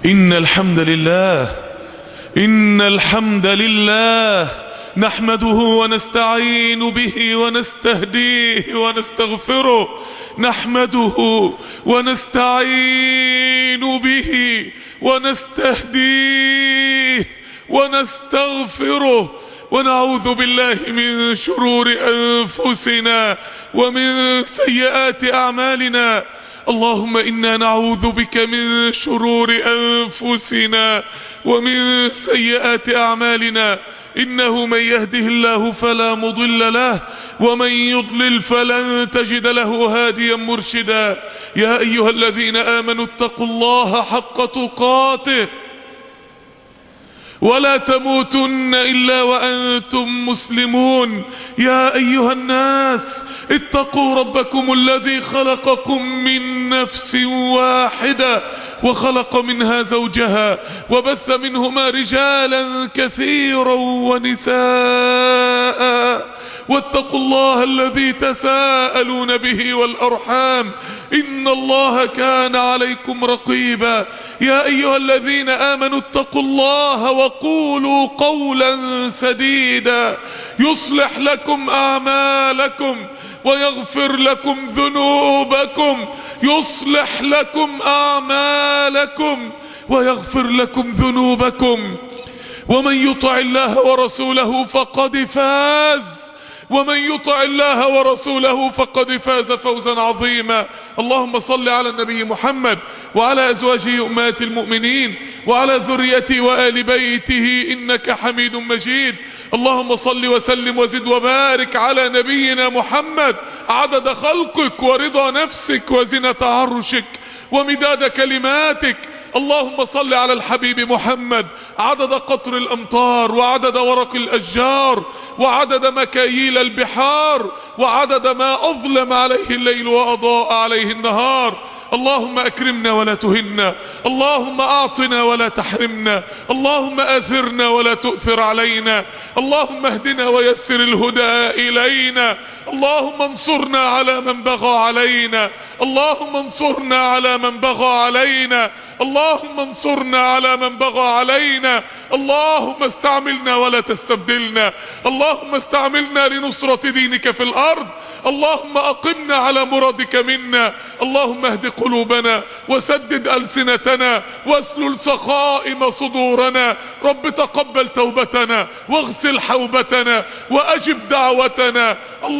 إن الحمد لله نحمده ونستعين به ونستهديه ونستغفره. نحمده ونستعين به ونستهديه ونستغفره، ونعوذ بالله من شرور أنفسنا ومن سيئات أعمالنا. اللهم إنا نعوذ بك من شرور أنفسنا ومن سيئات أعمالنا، إنه من يهده الله فلا مضل له ومن يضلل فلن تجد له هاديا مرشدا. يا أيها الذين آمنوا اتقوا الله حق تقاته ولا تموتن إلا وأنتم مسلمون. يا أيها الناس اتقوا ربكم الذي خلقكم من نفس واحدة وخلق منها زوجها وبث منهما رجالا كثيرا ونساء، واتقوا الله الذي تساءلون به والأرحام إن الله كان عليكم رقيبا. يا أيها الذين آمنوا اتقوا الله وقولوا قولا سديدا يصلح لكم أعمالكم ويغفر لكم ذنوبكم، يصلح لكم أعمالكم ويغفر لكم ذنوبكم، ومن يطع الله ورسوله فقد فاز، ومن يطع الله ورسوله فقد فاز فوزا عظيما. اللهم صل على النبي محمد وعلى أزواجه أمهات المؤمنين وعلى ذريته وآل بيته إنك حميد مجيد. اللهم صل وسلم وزد وبارك على نبينا محمد عدد خلقك ورضا نفسك وزنة عرشك ومداد كلماتك. اللهم صل على الحبيب محمد عدد قطر الأمطار وعدد ورق الأشجار وعدد مكاييل البحار وعدد ما أظلم عليه الليل وأضاء عليه النهار. اللهم أكرمنا ولا تهنا، اللهم أعطنا ولا تحرمنا، اللهم آثرنا ولا تؤثر علينا، اللهم اهدنا ويسر الهدى إلينا، اللهم انصرنا على من بغى علينا، اللهم انصرنا على من بغى علينا، اللهم انصرنا على من بغى علينا. اللهم استعملنا ولا تستبدلنا، اللهم استعملنا لنصرة دينك في الأرض، اللهم أقمنا على مرادك منا. اللهم اهد قلوبنا وسدد ألسنتنا واسلل سخائم صدورنا. رب تقبل توبتنا واغسل حوبتنا وأجب دعوتنا.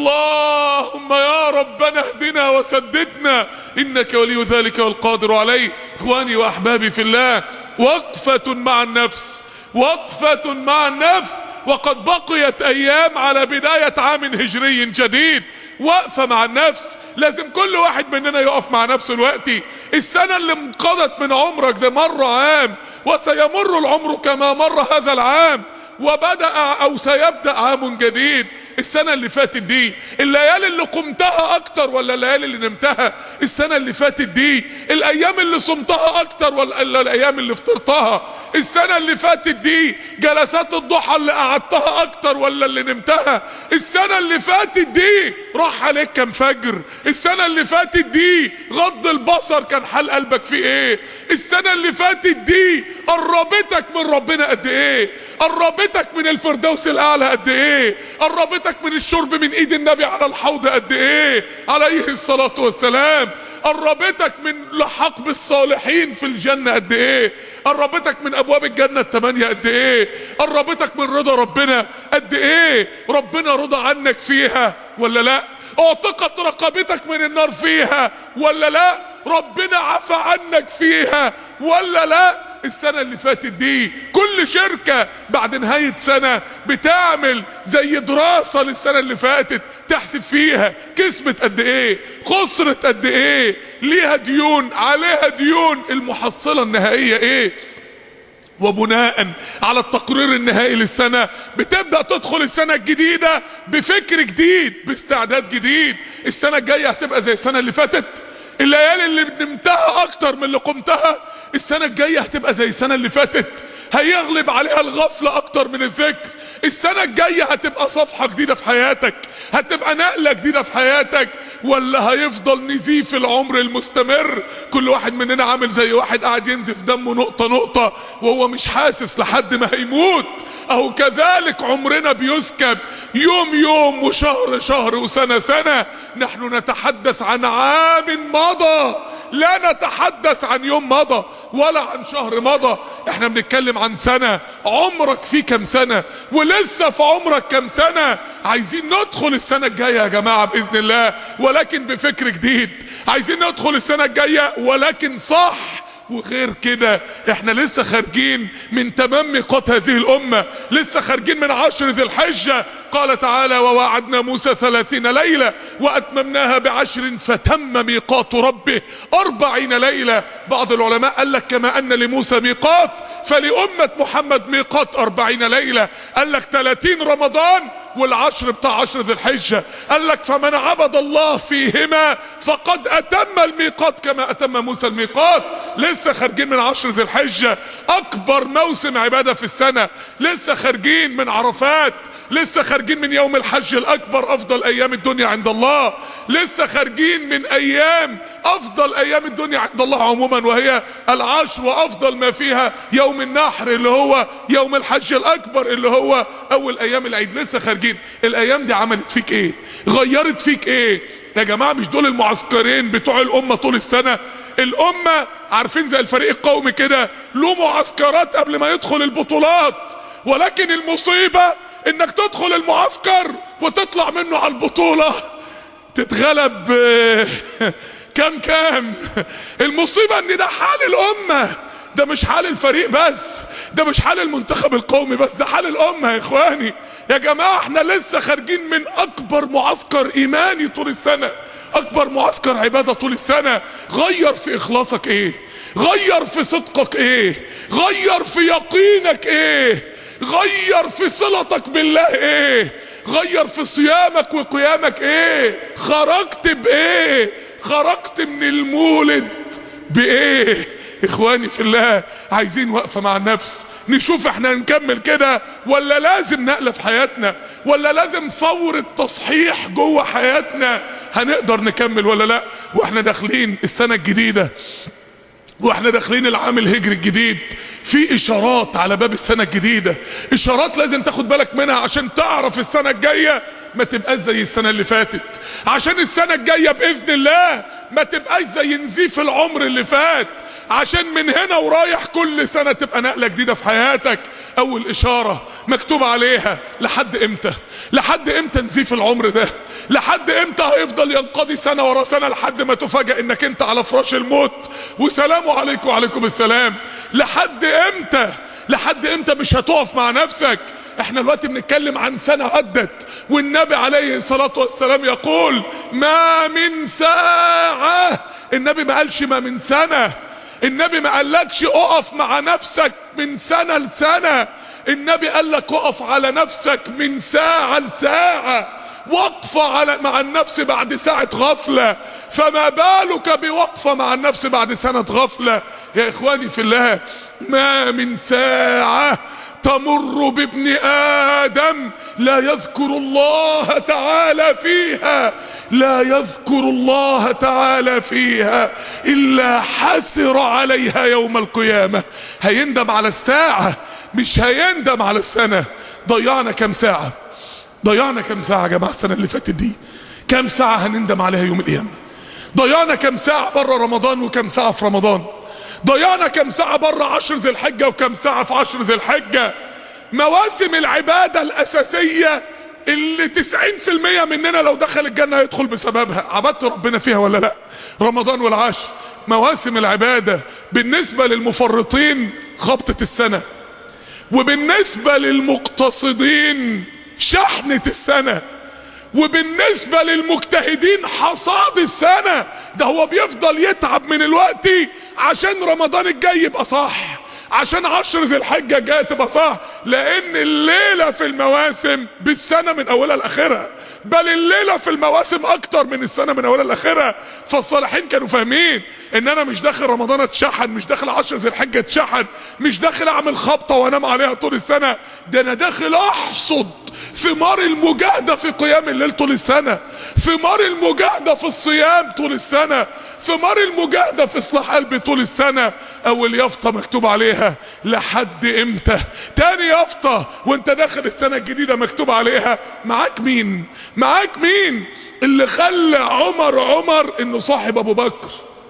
اللهم يا ربنا اهدنا وسددنا إنك ولي ذلك والقادر عليه. إخواني وأحبابي في الله، وقفة مع النفس، وقفة مع النفس، وقد بقيت أيام على بداية عام هجري جديد. وقفة مع النفس، لازم كل واحد مننا يقف مع نفسه دلوقتي. السنة اللي انقضت من عمرك ده مر عام، وسيمر العمر كما مر هذا العام، وبدأ أو سيبدأ عام جديد. السنة اللي فاتت دي الليالي اللي قمتها أكتر ولا الليالي اللي نمتها؟ السنة اللي فاتت دي الأيام اللي صمتها أكتر ولا الأيام اللي فطرتها؟ السنة اللي فاتت دي جلسات الضحى اللي قعدتها أكتر ولا اللي نمتها؟ السنة اللي فاتت دي راح عليك كم فجر؟ السنة اللي فاتت دي غض البصر كان حال قلبك فيه ايه؟ السنة اللي فاتت دي قربتك من ربنا قد ايه؟ قربتك من الفردوس الأعلى قد ايه؟ قربتك من الشرب من ايد النبي على الحوض قد ايه عليه الصلاة والسلام؟ قربتك من لحاق بالصالحين في الجنة قد ايه؟ قربتك من ابواب الجنة 8 قد ايه؟ قربتك من رضا ربنا قد ايه؟ ربنا رضى عنك فيها ولا لا؟ اعتقت رقبتك من النار فيها ولا لا؟ ربنا عفى عنك فيها ولا لا؟ السنة اللي فاتت دي كل شركة بعد نهاية سنة بتعمل زي دراسة للسنة اللي فاتت، تحسب فيها كسبت قد ايه، خسرت قد ايه، ليها ديون عليها ديون، المحصلة النهائية ايه. وبناء على التقرير النهائي للسنة بتبدأ تدخل السنة الجديدة بفكر جديد، باستعداد جديد. السنة الجاية هتبقى زي السنة اللي فاتت؟ الليالي اللي نمتها اكتر من اللي قمتها السنة الجاية هتبقى زي السنة اللي فاتت؟ هيغلب عليها الغفلة اكتر من الذكر. السنة الجاية هتبقى صفحة جديدة في حياتك، هتبقى نقلة جديدة في حياتك. ولا هيفضل نزيف العمر المستمر؟ كل واحد مننا عامل زي واحد قاعد ينزف دمه نقطة نقطة وهو مش حاسس لحد ما هيموت. اهو كذلك عمرنا بيسكب يوم يوم وشهر شهر وسنة سنة. نحن نتحدث عن عام مضى، لا نتحدث عن يوم مضى ولا عن شهر مضى. احنا بنتكلم عن سنة. عمرك فيه كم سنة؟ ولسه في عمرك كم سنة؟ عايزين ندخل السنة الجاية يا جماعة بإذن الله، ولكن بفكر جديد. عايزين ندخل السنة الجاية ولكن صح. وغير كده احنا لسه خارجين من تمام ميقات هذه الامة، لسه خارجين من 10 ذي الحجة. قال تعالى: ووعدنا موسى 30 ليلة واتممناها ب10 فتم ميقات ربه 40 ليلة. بعض العلماء قال لك كما ان لموسى ميقات فلأمة محمد ميقات 40 ليلة. قال لك 30 رمضان والعشر بتاع 10 ذي الحجة. قال لك فمن عبد الله فيهما فقد اتم الميقات كما اتم موسى الميقات. لسه خارجين من 10 ذي الحجة، اكبر موسم عبادة في السنة. لسه خارجين من عرفات، لسه خارجين من يوم الحج الاكبر، افضل ايام الدنيا عند الله. لسه خارجين من ايام افضل ايام الدنيا عند الله عموما وهي العشر، وافضل ما فيها يوم النحر اللي هو يوم الحج الاكبر اللي هو اول ايام العيد. لسه خارجين. الايام دي عملت فيك ايه؟ غيرت فيك ايه يا جماعة؟ مش دول المعسكرين بتوع الامة طول السنة؟ الامة عارفين زي الفريق القومي كده، له معسكرات قبل ما يدخل البطولات. ولكن المصيبة انك تدخل المعسكر وتطلع منه على البطولة تتغلب كام. المصيبة ان ده حال الامة، ده مش حال الفريق بس، ده مش حال المنتخب القومي بس، ده حال الامة يا اخواني. يا جماعة احنا لسه خارجين من اكبر معسكر ايماني طول السنة، اكبر معسكر عبادة طول السنة. غير في اخلاصك ايه؟ غير في صدقك ايه؟ غير في يقينك ايه؟ غير في صلتك بالله ايه؟ غير في صيامك وقيامك ايه؟ خرجت بايه؟ خرجت من المولد بايه؟ اخواني في الله، عايزين وقفة مع النفس، نشوف احنا هنكمل كده ولا لازم نقلة في حياتنا، ولا لازم فورة تصحيح جوه حياتنا. هنقدر نكمل ولا لا؟ واحنا داخلين السنة الجديدة، واحنا داخلين العام الهجري الجديد، في اشارات على باب السنة الجديدة، اشارات لازم تاخد بالك منها عشان تعرف السنة الجاية ما تبقاش زي السنة اللي فاتت، عشان السنة الجاية بإذن الله ما تبقاش زي نزيف العمر اللي فات، عشان من هنا ورايح كل سنة تبقى نقلة جديدة في حياتك. اول اشارة مكتوب عليها: لحد امتى؟ لحد امتى نزيف العمر ده؟ لحد امتى هيفضل ينقضي سنة ورا سنة لحد ما تفاجأ انك انت على فراش الموت وسلام عليكم وعليكم السلام؟ لحد امتى؟ لحد امتى مش هتقف مع نفسك؟ احنا دلوقتي بنتكلم عن سنة عدت، والنبي عليه الصلاة والسلام يقول: ما من ساعة. النبي ما قالش ما من سنة، النبي ما قالكش اقف مع نفسك من سنة لسنة، النبي قالك اقف على نفسك من ساعة لساعة. وقفة مع النفس بعد ساعة غفلة، فما بالك بوقفة مع النفس بعد سنة غفلة؟ يا اخواني في الله، ما من ساعة تمر بابن آدم لا يذكر الله تعالى فيها، لا يذكر الله تعالى فيها إلا حسر عليها يوم القيامة. هيندم على الساعة، مش هيندم على السنة. ضيعنا كم ساعة؟ ضيعنا كم ساعة يا جماعة السنة اللي فاتت دي؟ كم ساعة هنندم عليها يوم القيامة؟ ضيعنا كم ساعة بره رمضان وكم ساعة في رمضان؟ ضيعنا كم ساعة بره 10 ذي الحجة وكم ساعة في 10 ذي الحجة؟ مواسم العبادة الأساسية اللي 90% مننا لو دخل الجنة هيدخل بسببها، عبدت ربنا فيها ولا لا؟ رمضان والعشر، مواسم العبادة. بالنسبة للمفرطين خبطة السنة، وبالنسبة للمقتصدين شحنة السنة، وبالنسبة للمجتهدين حصاد السنة. ده هو بيفضل يتعب من الوقت عشان رمضان الجاي يبقى صح، عشان 10 ذي الحجة الجاية تبقى صح، لان الليلة في المواسم بالسنة من اولها لاخرها، بل الليلة في المواسم اكتر من السنة من اولها لاخرها. فالصالحين كانوا فاهمين ان انا مش داخل رمضان اتشحن، مش داخل 10 ذي الحجة اتشحن، مش داخل اعمل خبطة وانام عليها طول السنة، ده انا داخل احصد ثمار المجاهدة في قيام الليل طول السنة، ثمار المجاهدة في الصيام طول السنة، ثمار المجاهدة في اصلاح قلبي طول السنة. اول يافطة مكتوب عليها لحد امتى. تاني يافطة وانت داخل السنة الجديدة مكتوب عليها معاك مين؟ معاك مين؟ اللي خلى عمر انه صاحب ابو بكر،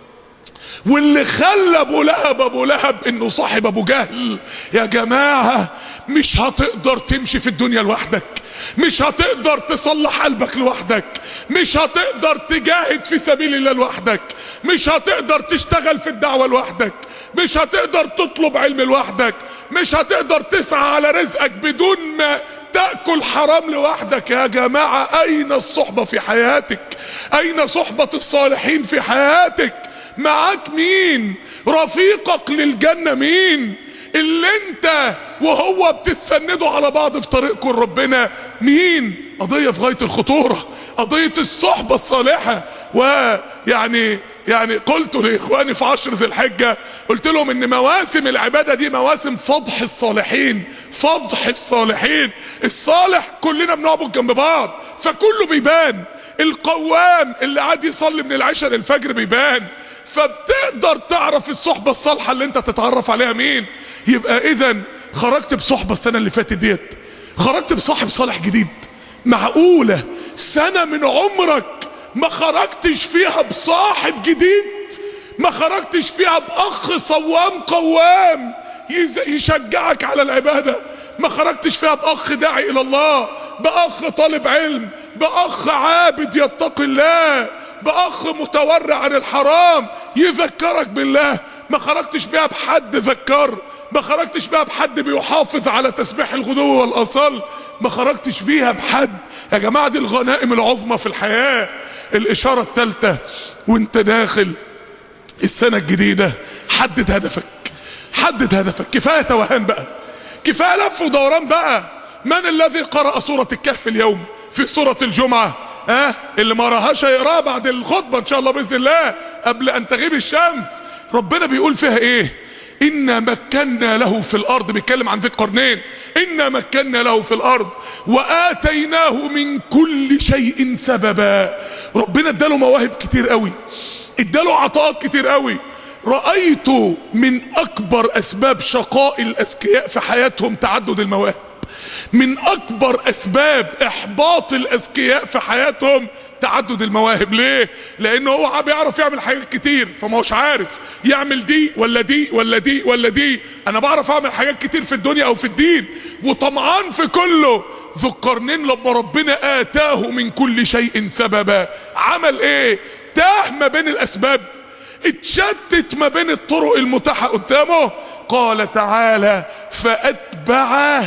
واللي خلى ابو لهب انه صاحب ابو جهل. يا جماعة مش هتقدر تمشي في الدنيا لوحدك، مش هتقدر تصلح قلبك لوحدك، مش هتقدر تجاهد في سبيل الله لوحدك، مش هتقدر تشتغل في الدعوة لوحدك، مش هتقدر تطلب علم لوحدك، مش هتقدر تسعى على رزقك بدون ما تأكل حرام لوحدك. يا جماعة اين الصحبة في حياتك؟ اين صحبة الصالحين في حياتك؟ معاك مين؟ رفيقك للجنة مين؟ اللي انت وهو بتتسندوا على بعض في طريقكم لربنا مين؟ قضية في غاية الخطورة، قضية الصحبة الصالحة. ويعني قلت لاخواني في 10 ذي الحجة، قلت لهم ان مواسم العبادة دي مواسم فضح الصالحين، فضح الصالحين. الصالح كلنا بنعبد جنب بعض فكله بيبان، القوام اللي قاعد يصلي من العشاء للفجر بيبان، فبتقدر تعرف الصحبة الصالحة اللي انت تتعرف عليها مين. يبقى اذا خرجت بصحبة السنة اللي فاتت ديت، خرجت بصاحب صالح جديد. معقولة سنة من عمرك ما خرجتش فيها بصاحب جديد؟ ما خرجتش فيها بأخ صوام قوام يشجعك على العبادة؟ ما خرجتش فيها بأخ داعي إلى الله، بأخ طالب علم، بأخ عابد يتقي الله، بأخ متورع عن الحرام يذكرك بالله؟ ما خرجتش بيها بحد ذكر، ما خرجتش بيها بحد بيحافظ على تسبيح الغدو والأصل، ما خرجتش بيها بحد. يا جماعة دي الغنائم العظمى في الحياة. الإشارة الثالثة وانت داخل السنة الجديدة، حدد هدفك، حدد هدفك. كفاية توهان بقى، كفاية لف ودوران بقى. من الذي قرأ سورة الكهف اليوم في سورة الجمعة؟ اللي ما راهاش هيقراها بعد الخطبة ان شاء الله بإذن الله قبل ان تغيب الشمس. ربنا بيقول فيها ايه؟ إنا مكنا له في الأرض، بيتكلم عن ذي القرنين. إنا مكنا له في الأرض وآتيناه من كل شيء سببا. ربنا اداله مواهب كتير قوي، اداله عطاءات كتير قوي. رأيت من أكبر أسباب شقاء الأذكياء في حياتهم تعدد المواهب، من أكبر أسباب إحباط الأذكياء في حياتهم تعدد المواهب. ليه؟ لأنه هو بيعرف يعمل حاجات كتير فما هوش عارف يعمل دي ولا دي ولا دي ولا دي. أنا بعرف أعمل حاجات كتير في الدنيا أو في الدين وطمعان في كله. ذو القرنين لما ربنا آتاه من كل شيء سببا عمل إيه؟ تاه ما بين الأسباب، اتشتت ما بين الطرق المتاحة قدامه. قال تعالى فأتبع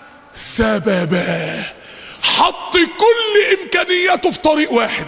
سببا، حط كل امكانياته في طريق واحد،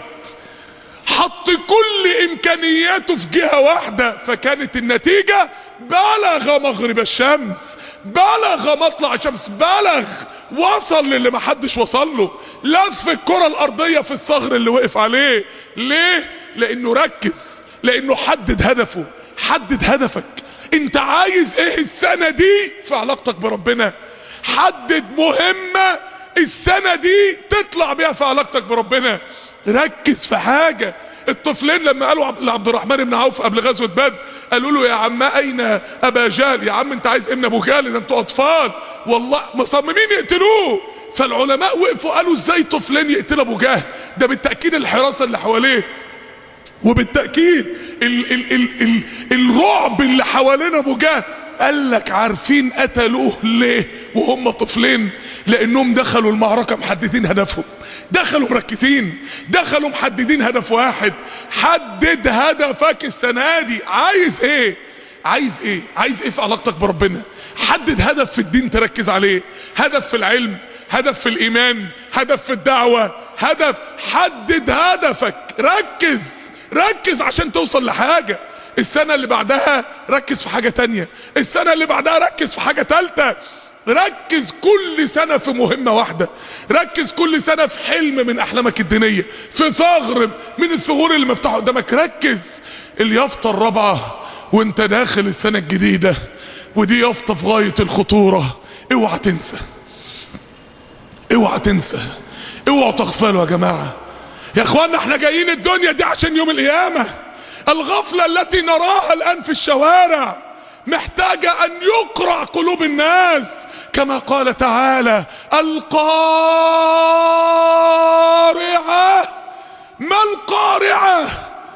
حط كل امكانياته في جهة واحدة، فكانت النتيجة بلغ مغرب الشمس، بلغ مطلع الشمس، بلغ وصل للي محدش وصل له، لف الكرة الارضية في الصغر اللي وقف عليه. ليه؟ لانه ركز، لانه حدد هدفه. حدد هدفك، انت عايز ايه السنة دي في علاقتك بربنا؟ حدد مهمة السنة دي تطلع بيها في علاقتك بربنا. ركز في حاجة. الطفلين لما قالوا لعبد الرحمن بن عوف قبل غزوة بدر، قالوا له يا عم اين ابا جهل؟ يا عم انت عايز ابن ابو جهل؟ ده انتوا اطفال والله مصممين يقتلوه. فالعلماء وقفوا قالوا ازاي طفلين يقتلوا ابو جهل؟ ده بالتأكيد الحراسة اللي حواليه، وبالتأكيد الرعب اللي حوالين ابو جهل. قال لك عارفين قتلوه ليه وهم طفلين؟ لانهم دخلوا المعركة محددين هدفهم، دخلوا مركزين، دخلوا محددين هدف واحد. حدد هدفك السنة دي. عايز ايه؟ عايز ايه؟ عايز ايه في علاقتك بربنا؟ حدد هدف في الدين تركز عليه، هدف في العلم، هدف في الايمان، هدف في الدعوة، هدف. حدد هدفك، ركز، ركز عشان توصل لحاجة. السنة اللي بعدها ركز في حاجة تانية، السنة اللي بعدها ركز في حاجة تالتة. ركز كل سنة في مهمة واحدة، ركز كل سنة في حلم من احلامك الدينية، في ثغر من الثغور اللي مفتوحة قدامك. ركز. اليافطة الرابعة وانت داخل السنة الجديدة، ودي يافطة في غاية الخطورة، اوعى تنسى، اوعى تنسى، اوعوا تغفلوا يا جماعة. يا اخوانا احنا جايين الدنيا دي عشان يوم القيامة. الغفلة التي نراها الآن في الشوارع محتاجة أن يقرع قلوب الناس، كما قال تعالى: القارعة. ما القارعة؟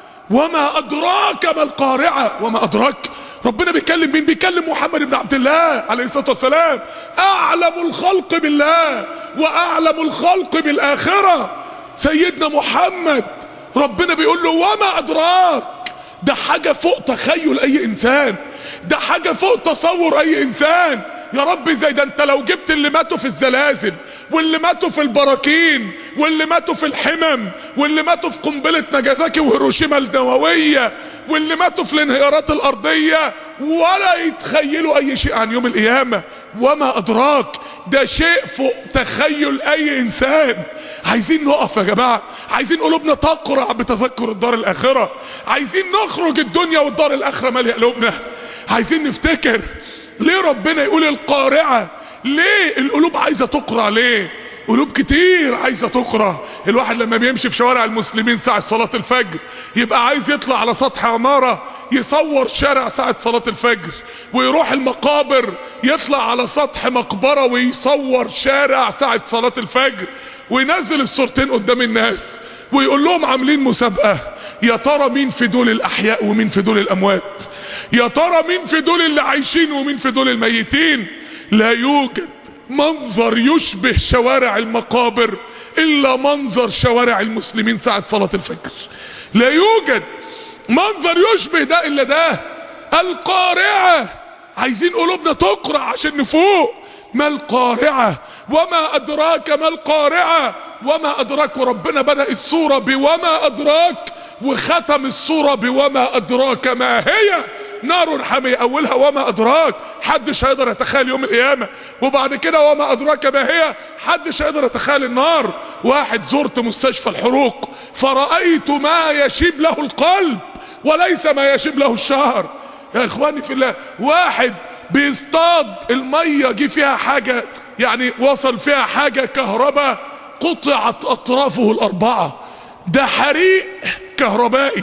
وما أدراك ما القارعة. وما أدراك؟ ربنا بيكلم مين؟ بيكلم محمد بن عبد الله عليه الصلاة والسلام، أعلم الخلق بالله وأعلم الخلق بالآخرة، سيدنا محمد. ربنا بيقول له: وما أدراك. ده حاجة فوق تخيل أي إنسان، ده حاجة فوق تصور أي إنسان. يا رب زي ده انت لو جبت اللي ماتوا في الزلازل واللي ماتوا في البراكين واللي ماتوا في الحمم واللي ماتوا في قنبلة ناجازاكي وهيروشيما النووية واللي ماتوا في الانهيارات الأرضية ولا يتخيلوا أي شيء عن يوم القيامة. وما أدراك، ده شيء فوق تخيل أي إنسان. عايزين نقف يا جماعة، عايزين قلوبنا تقرع بتذكر الدار الآخرة، عايزين نخرج الدنيا والدار الآخرة مالية قلوبنا، عايزين نفتكر ليه ربنا يقول القارعة. ليه القلوب عايزة تقرع؟ ليه قلوب كتير عايزة تقرع؟ الواحد لما بيمشي في شوارع المسلمين ساعة صلاة الفجر يبقى عايز يطلع على سطح عمارة يصور شارع ساعة صلاة الفجر، ويروح المقابر يطلع على سطح مقبرة ويصور شارع ساعة صلاة الفجر، وينزل الصورتين قدام الناس ويقول لهم عاملين مسابقة، يا ترى مين في دول الأحياء ومين في دول الأموات؟ يا ترى مين في دول اللي عايشين ومين في دول الميتين؟ لا يوجد منظر يشبه شوارع المقابر إلا منظر شوارع المسلمين ساعة صلاة الفجر. لا يوجد منظر يشبه ده إلا ده. القارعة. عايزين قلوبنا تقرع عشان نفوق. ما القارعة؟ وما أدراك ما القارعة. وما أدراك، وربنا بدأ السورة بوما أدراك وختم السورة بوما أدراك ما هي نار حامية. أولها وما أدراك، حدش هيقدر يتخيل يوم القيامة، وبعد كده وما أدراك ما هي، حدش هيقدر يتخيل النار. واحد زرت مستشفى الحروق فرأيت ما يشيب له القلب وليس ما يشيب له الشعر. يا إخواني في الله، واحد بيصطاد المية جه فيها حاجة، يعني وصل فيها حاجة كهرباء قطعت أطرافه الأربعة. ده حريق كهربائي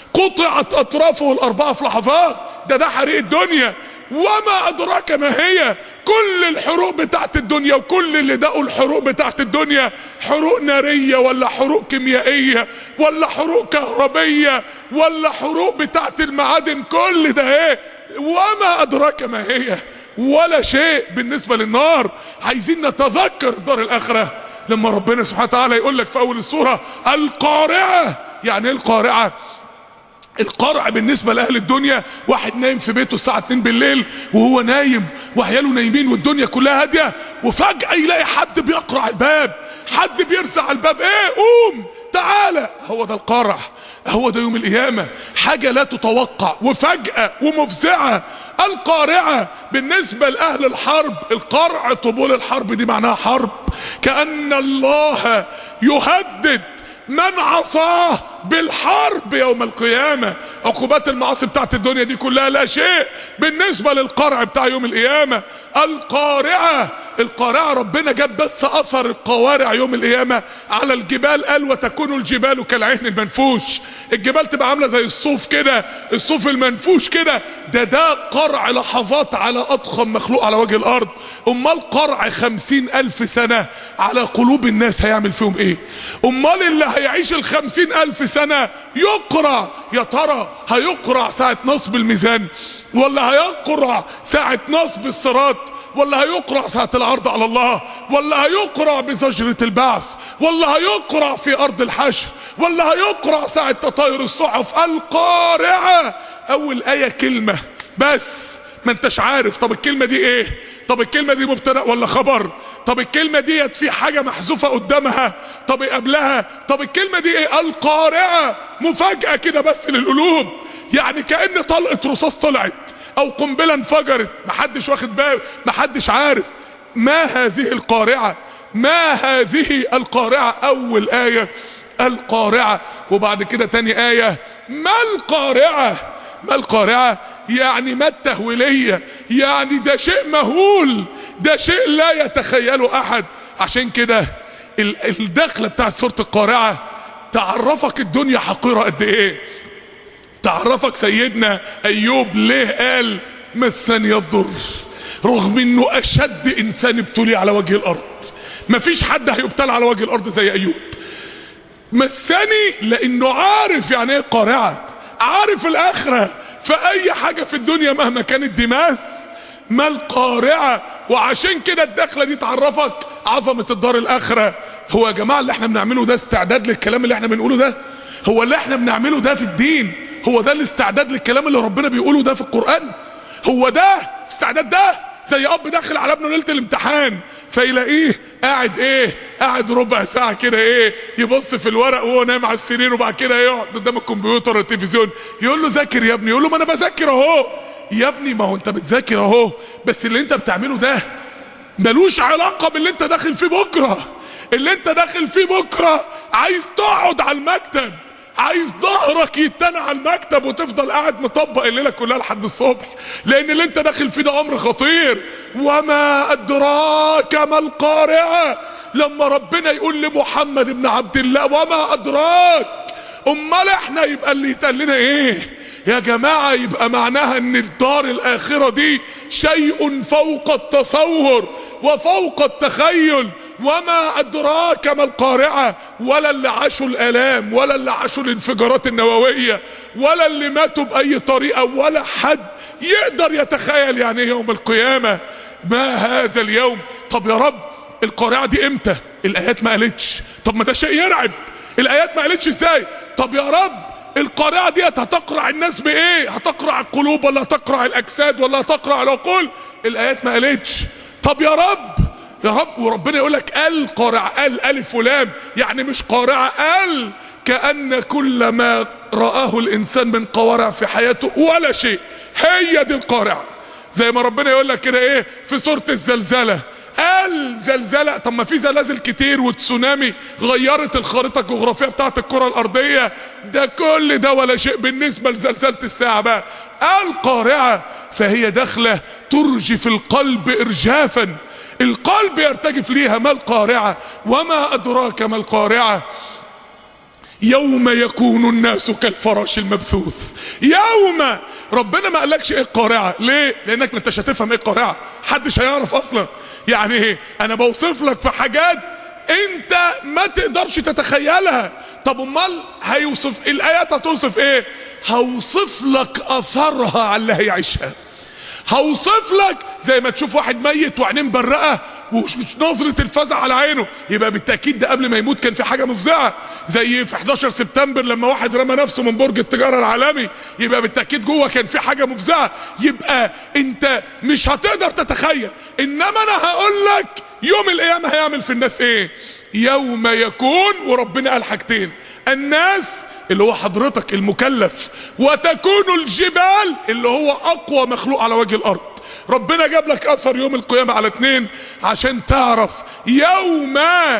قطعت أطرافه الأربعة في لحظات. ده حريق الدنيا. وما أدراك ما هي. كل الحروق بتاعت الدنيا وكل اللي دقوا الحروق بتاعت الدنيا، حروق نارية ولا حروق كيميائية ولا حروق كهربية ولا حروق بتاعت المعادن، كل ده ايه؟ وما أدراك ما هي. ولا شيء بالنسبة للنار. عايزين نتذكر دار الآخرة لما ربنا سبحانه وتعالى يقول لك في أول السورة القارعة. يعني ايه القارعة؟ القرع بالنسبة لأهل الدنيا واحد نايم في بيته الساعة 2 بالليل وهو نايم وعياله نايمين والدنيا كلها هادية، وفجأة يلاقي حد بيقرع الباب، حد بيرزع الباب، ايه قوم تعالى. هو ده القرع، هو ده يوم القيامة. حاجة لا تتوقع وفجأة ومفزعة. القارعة بالنسبة لأهل الحرب، القرع طبول الحرب دي معناها حرب، كأن الله يهدد من عصاه بالحرب يوم القيامة. عقوبات المعاصي بتاعت الدنيا دي كلها لا شيء بالنسبة للقرع بتاع يوم القيامة. القارعة. القارعة ربنا جاب بس أثر القوارع يوم القيامة على الجبال، قال وتكون الجبال كالعهن المنفوش. الجبال تبقى عاملة زي الصوف كده، الصوف المنفوش كده. ده قرع لحظات على أضخم مخلوق على وجه الأرض. أمال قرع 50,000 سنة على قلوب الناس هيعمل فيهم ايه؟ أمال اللي هيعيش 50,000 سنة يقرع، يا ترى هيقرع ساعة نصب الميزان ولا هيقرع ساعة نصب الصراط ولا هيقرع ساعة العرض على الله ولا هيقرع بزجرة البعث ولا هيقرع في أرض الحشر ولا هيقرع ساعة تطاير الصحف؟ القارعة. أول آية كلمة بس ما انتش عارف طب الكلمة دي ايه؟ طب الكلمة دي مبتدأ ولا خبر؟ طب الكلمة دي في حاجة محذوفة قدامها؟ طب قبلها؟ طب الكلمة دي ايه؟ القارعة. مفاجأة كده بس للقلوب، يعني كأن طلقة رصاص طلعت او قنبلة انفجرت، محدش واخد باله، محدش عارف. ما هذه القارعة؟ ما هذه القارعة؟ اول آية القارعة، وبعد كده تاني آية ما القارعة. ما القارعة يعني ما التهويلية، يعني ده شيء مهول، ده شيء لا يتخيله احد. عشان كده الدخلة بتاعت سورة القارعة تعرفك الدنيا حقيرة قد ايه. تعرفك سيدنا ايوب ليه قال مسني الضر، رغم انه اشد انسان ابتلي على وجه الارض. مفيش حد هيبتلى على وجه الارض زي ايوب. مسني لانه عارف يعني ايه قارعة، عارف الاخرة، فاي حاجة في الدنيا مهما كانت دماس ما القارعة. وعشان كده الدخلة دي تعرفك عظمة الدار الاخرة. هو يا جماعة اللي احنا بنعمله ده استعداد للكلام اللي احنا بنقوله ده؟ هو اللي احنا بنعمله ده في الدين هو ده الاستعداد للكلام اللي ربنا بيقوله ده في القرآن؟ هو ده استعداد؟ ده زي اب داخل على ابنه ليله الامتحان فيلاقيه قاعد قاعد ربع ساعه كده يبص في الورق وهو نايم على السرير، وبعد كده يقعد قدام الكمبيوتر والتلفزيون يقول له ذاكر يا ابني، يقول له ما انا بذاكر اهو. يا ابني ما هو انت بتذاكر اهو، بس اللي انت بتعمله ده ملوش علاقه باللي انت داخل فيه بكره. اللي انت داخل فيه بكره عايز تقعد على المكتب، عايز ظهرك يتنى على المكتب وتفضل قاعد مطبق الليله كلها لحد الصبح، لان اللي انت داخل فيه ده امر خطير. وما ادراك ما القارعه، لما ربنا يقول لمحمد بن عبد الله وما ادراك، امال احنا يبقى اللي يتقال لنا ايه يا جماعه؟ يبقى معناها ان الدار الاخره دي شيء فوق التصور وفوق التخيل. وما ادراك ما القارعه، ولا اللي عاشوا الالام، ولا اللي عاشوا الانفجارات النوويه، ولا اللي ماتوا باي طريقه، ولا حد يقدر يتخيل يعني ايه يوم القيامه. ما هذا اليوم؟ طب يا رب القارعه دي امتى؟ الايات ما قالتش. طب ما ده شيء يرعب، الايات ما قالتش ازاي. طب يا رب القارعه دي هتقرع الناس بايه؟ هتقرع القلوب ولا هتقرع الاجساد ولا هتقرع العقول؟ الايات ما قالتش. طب يا رب وربنا يقول لك القارعه، الف ولام، يعني مش قارعه، كأن كل ما رآه الانسان من قوارع في حياته ولا شيء، هي دي القارعه. زي ما ربنا يقول لك كده في سوره الزلزله، الزلزله. طب ما في زلازل كتير وتسونامي غيرت الخريطه الجغرافيه بتاعت الكره الارضيه، ده كل ده ولا شيء بالنسبه لزلزله الساعه بقى. القارعه فهي داخله ترجف القلب ارجافا، القلب يرتجف ليها. ما القارعه؟ وما ادراك ما القارعه، يوم يكون الناس كالفراش المبثوث. يوم ربنا ما قالكش ايه القارعه، ليه؟ لانك ما انتش هتفهم ايه القارعه، محدش هيعرف اصلا. يعني ايه؟ انا بوصف لك في حاجات انت ما تقدرش تتخيلها. طب امال هيوصف الايات هتوصف ايه؟ هوصف لك اثرها على اللي هيعيشها. هوصف لك زي ما تشوف واحد ميت وعينيه مبرقه ونظرة الفزع على عينه، يبقى بالتأكيد ده قبل ما يموت كان في حاجة مفزعة. زي في 11 سبتمبر لما واحد رمى نفسه من برج التجارة العالمي، يبقى بالتأكيد جوه كان في حاجة مفزعة. يبقى انت مش هتقدر تتخيل. انما انا هقول لك يوم القيامة هيعمل في الناس ايه. يوم يكون، وربنا قال حاجتين، الناس اللي هو حضرتك المكلف، وتكون الجبال اللي هو اقوى مخلوق على وجه الارض. ربنا جاب لك اثر يوم القيامة على اتنين عشان تعرف يوم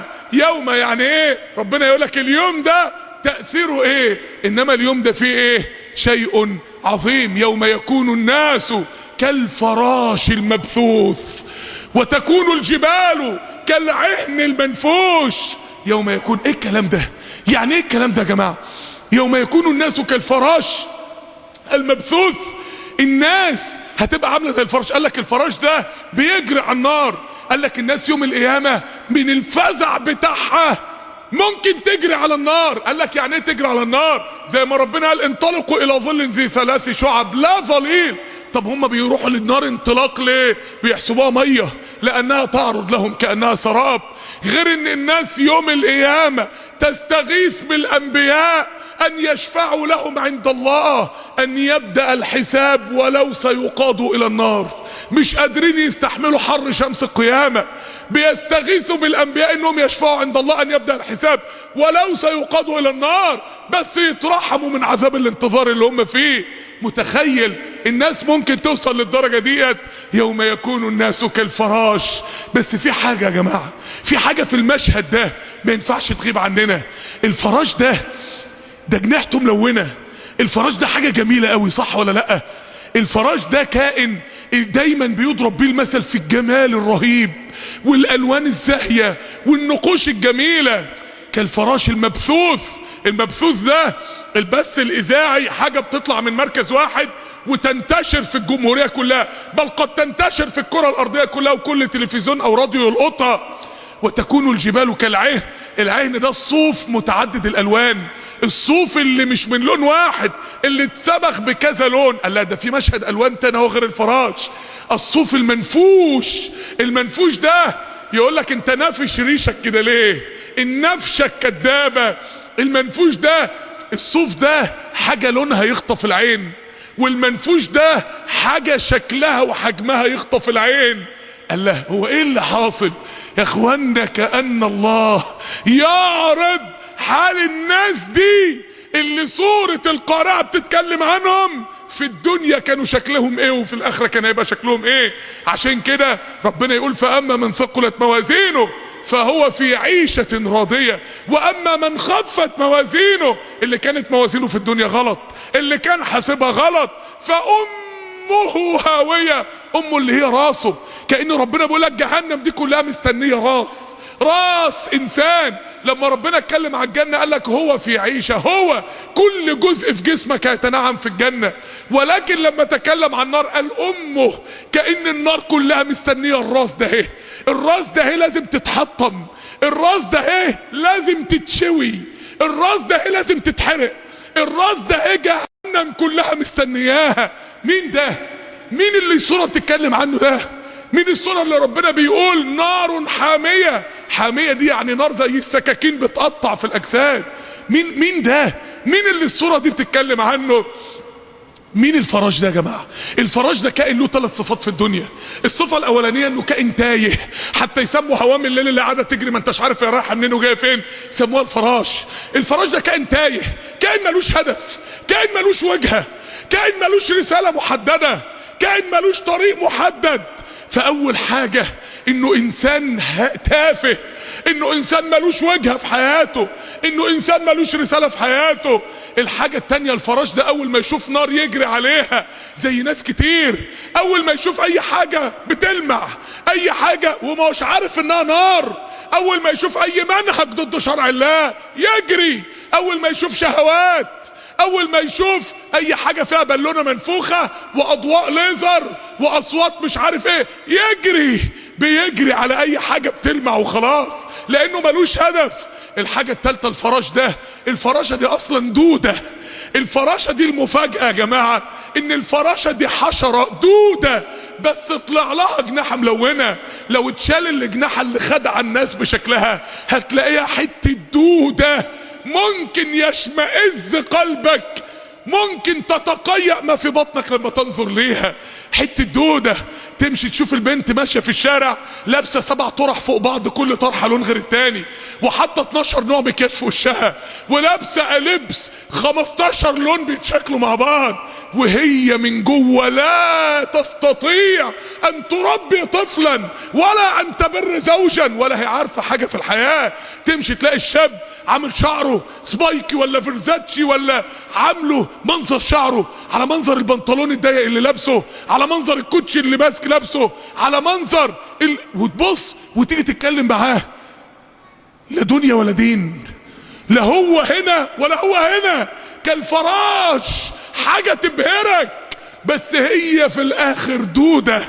يعني ايه. ربنا يقول لك اليوم ده تأثيره ايه، انما اليوم ده فيه ايه؟ شيء عظيم. يوم يكون الناس كالفراش المبثوث وتكون الجبال كالعهن المنفوش. يوم يكون، ايه الكلام ده؟ يعني ايه الكلام ده يا جماعة؟ يوم يكون الناس كالفراش المبثوث، الناس هتبقى عامله زي الفراش. قال لك الفراش ده بيجري على النار. قال لك الناس يوم القيامه من الفزع بتاعها ممكن تجري على النار. قال لك يعني ايه تجري على النار؟ زي ما ربنا قال انطلقوا الى ظل ذي 3 شعب لا ظليل. طب هم بيروحوا للنار انطلاق ليه؟ بيحسبوها ميه لانها تعرض لهم كانها سراب. غير ان الناس يوم القيامه تستغيث بالانبياء ان يشفعوا لهم عند الله، ان يبدأ الحساب ولو سيقادوا الى النار. مش قادرين يستحملوا حر شمس القيامة، بيستغيثوا بالانبياء انهم يشفعوا عند الله ان يبدأ الحساب ولو سيقادوا الى النار، بس يترحموا من عذاب الانتظار اللي هم فيه. متخيل الناس ممكن توصل للدرجة ديت؟ يوم يكون الناس كالفراش. بس في حاجة يا جماعة، في حاجة في المشهد ده ما ينفعش تغيب عننا. الفراش ده جناحته ملونة. الفراش ده حاجة جميلة قوي، صح ولا لأ؟ الفراش ده كائن دايما بيضرب بيه المثل في الجمال الرهيب والالوان الزاهية والنقوش الجميلة. كالفراش المبثوث. المبثوث ده البث الاذاعي، حاجة بتطلع من مركز واحد وتنتشر في الجمهورية كلها، بل قد تنتشر في الكرة الارضية كلها، وكل تلفزيون او راديو يلقطها. وتكون الجبال كالعهن. العهن ده الصوف متعدد الالوان، الصوف اللي مش من لون واحد، اللي اتسبخ بكذا لون. قال لا ده في مشهد الوان تاني اهو غير الفراش. الصوف المنفوش. المنفوش ده يقول لك انت نافش ريشك كده ليه؟ النفشه الكدابه. المنفوش ده، الصوف ده حاجه لونها يخطف العين، والمنفوش ده حاجه شكلها وحجمها يخطف العين. قال له هو ايه اللي حاصل يا اخوانا؟ كأن الله يعرض حال الناس دي اللي سورة القارعة بتتكلم عنهم في الدنيا كانوا شكلهم ايه، وفي الاخرة كان هيبقى شكلهم ايه. عشان كده ربنا يقول فاما من ثقلت موازينه فهو في عيشة راضية، واما من خفت موازينه، اللي كانت موازينه في الدنيا غلط، اللي كان حاسبها غلط، فأمه هاوية. امه اللي هي راسه. كأن ربنا بيقول لك جهنم دي كلها مستنية راس انسان. لما ربنا اتكلم عن الجنة قال لك هو في عيشة، هو كل جزء في جسمك هيتنعم في الجنة. ولكن لما تكلم عن النار قال امه، كأن النار كلها مستنية الراس ده ايه. الراس ده ايه لازم تتحطم، الراس ده ايه لازم تتشوي، الراس ده ايه لازم تتحرق، الراس ده ايه جهنم كلها مستنياها. مين ده؟ مين اللي السورة بتتكلم عنه ده؟ مين السورة اللي ربنا بيقول نار حامية؟ حامية دي يعني نار زي السكاكين بتقطع في الأجساد. مين ده؟ مين اللي السورة دي بتتكلم عنه؟ مين الفراش ده يا جماعة؟ الفراش ده كائن له 3 صفات في الدنيا. الصفة الأولانية إنه كائن تايه، حتى يسموا هوام الليل اللي قاعدة تجري ما أنتش عارف هي رايحة منين وجاية فين، سموها الفراش. الفراش ده كائن تايه، كائن ملوش هدف، كائن ملوش وجهة، كائن ملوش رسالة محددة، كائن ملوش طريق محدد. فأول حاجة إنه إنسان تافه، إنه إنسان ملوش وجهة في حياته، إنه إنسان ملوش رسالة في حياته. الحاجة التانية الفراش ده أول ما يشوف نار يجري عليها زي ناس كتير. أول ما يشوف أي حاجة بتلمع، أي حاجة وما هوش عارف إنها نار، أول ما يشوف أي منهج ضد شرع الله يجري، أول ما يشوف شهوات، اول ما يشوف اي حاجة فيها بالونة منفوخة واضواء ليزر واصوات مش عارف ايه يجري، بيجري على اي حاجة بتلمع وخلاص، لانه ملوش هدف. الحاجة التالتة الفراش ده، الفراشة دي اصلا دودة. الفراشة دي المفاجأة يا جماعة، ان الفراشة دي حشرة دودة بس طلع لها جناحة ملونة. لو اتشال الجناحة اللي خدع الناس بشكلها هتلاقيها حتة دودة ممكن يشمئز قلبك، ممكن تتقيأ ما في بطنك لما تنظر ليها. حتة دودة. تمشي تشوف البنت ماشية في الشارع لابسة 7 طرح فوق بعض، كل طرحة لون غير التاني، وحاطة 12 نوع مكياج في وشها، ولابسة لبس 15 لون بيتشكلوا مع بعض، وهي من جوه لا تستطيع ان تربي طفلا ولا ان تبر زوجا، ولا هي عارفة حاجة في الحياة. تمشي تلاقي الشاب عامل شعره سبايكي ولا فرزاتشي، ولا عامله منظر شعره على منظر البنطلون الضيق اللي لابسه، على منظر الكوتشي اللي ماسك لابسه، على منظر وتبص وتيجي تتكلم معاه لا دنيا ولا دين، لا هو هنا ولا هو هنا. كالفراش، حاجة تبهرك بس هي في الاخر دودة.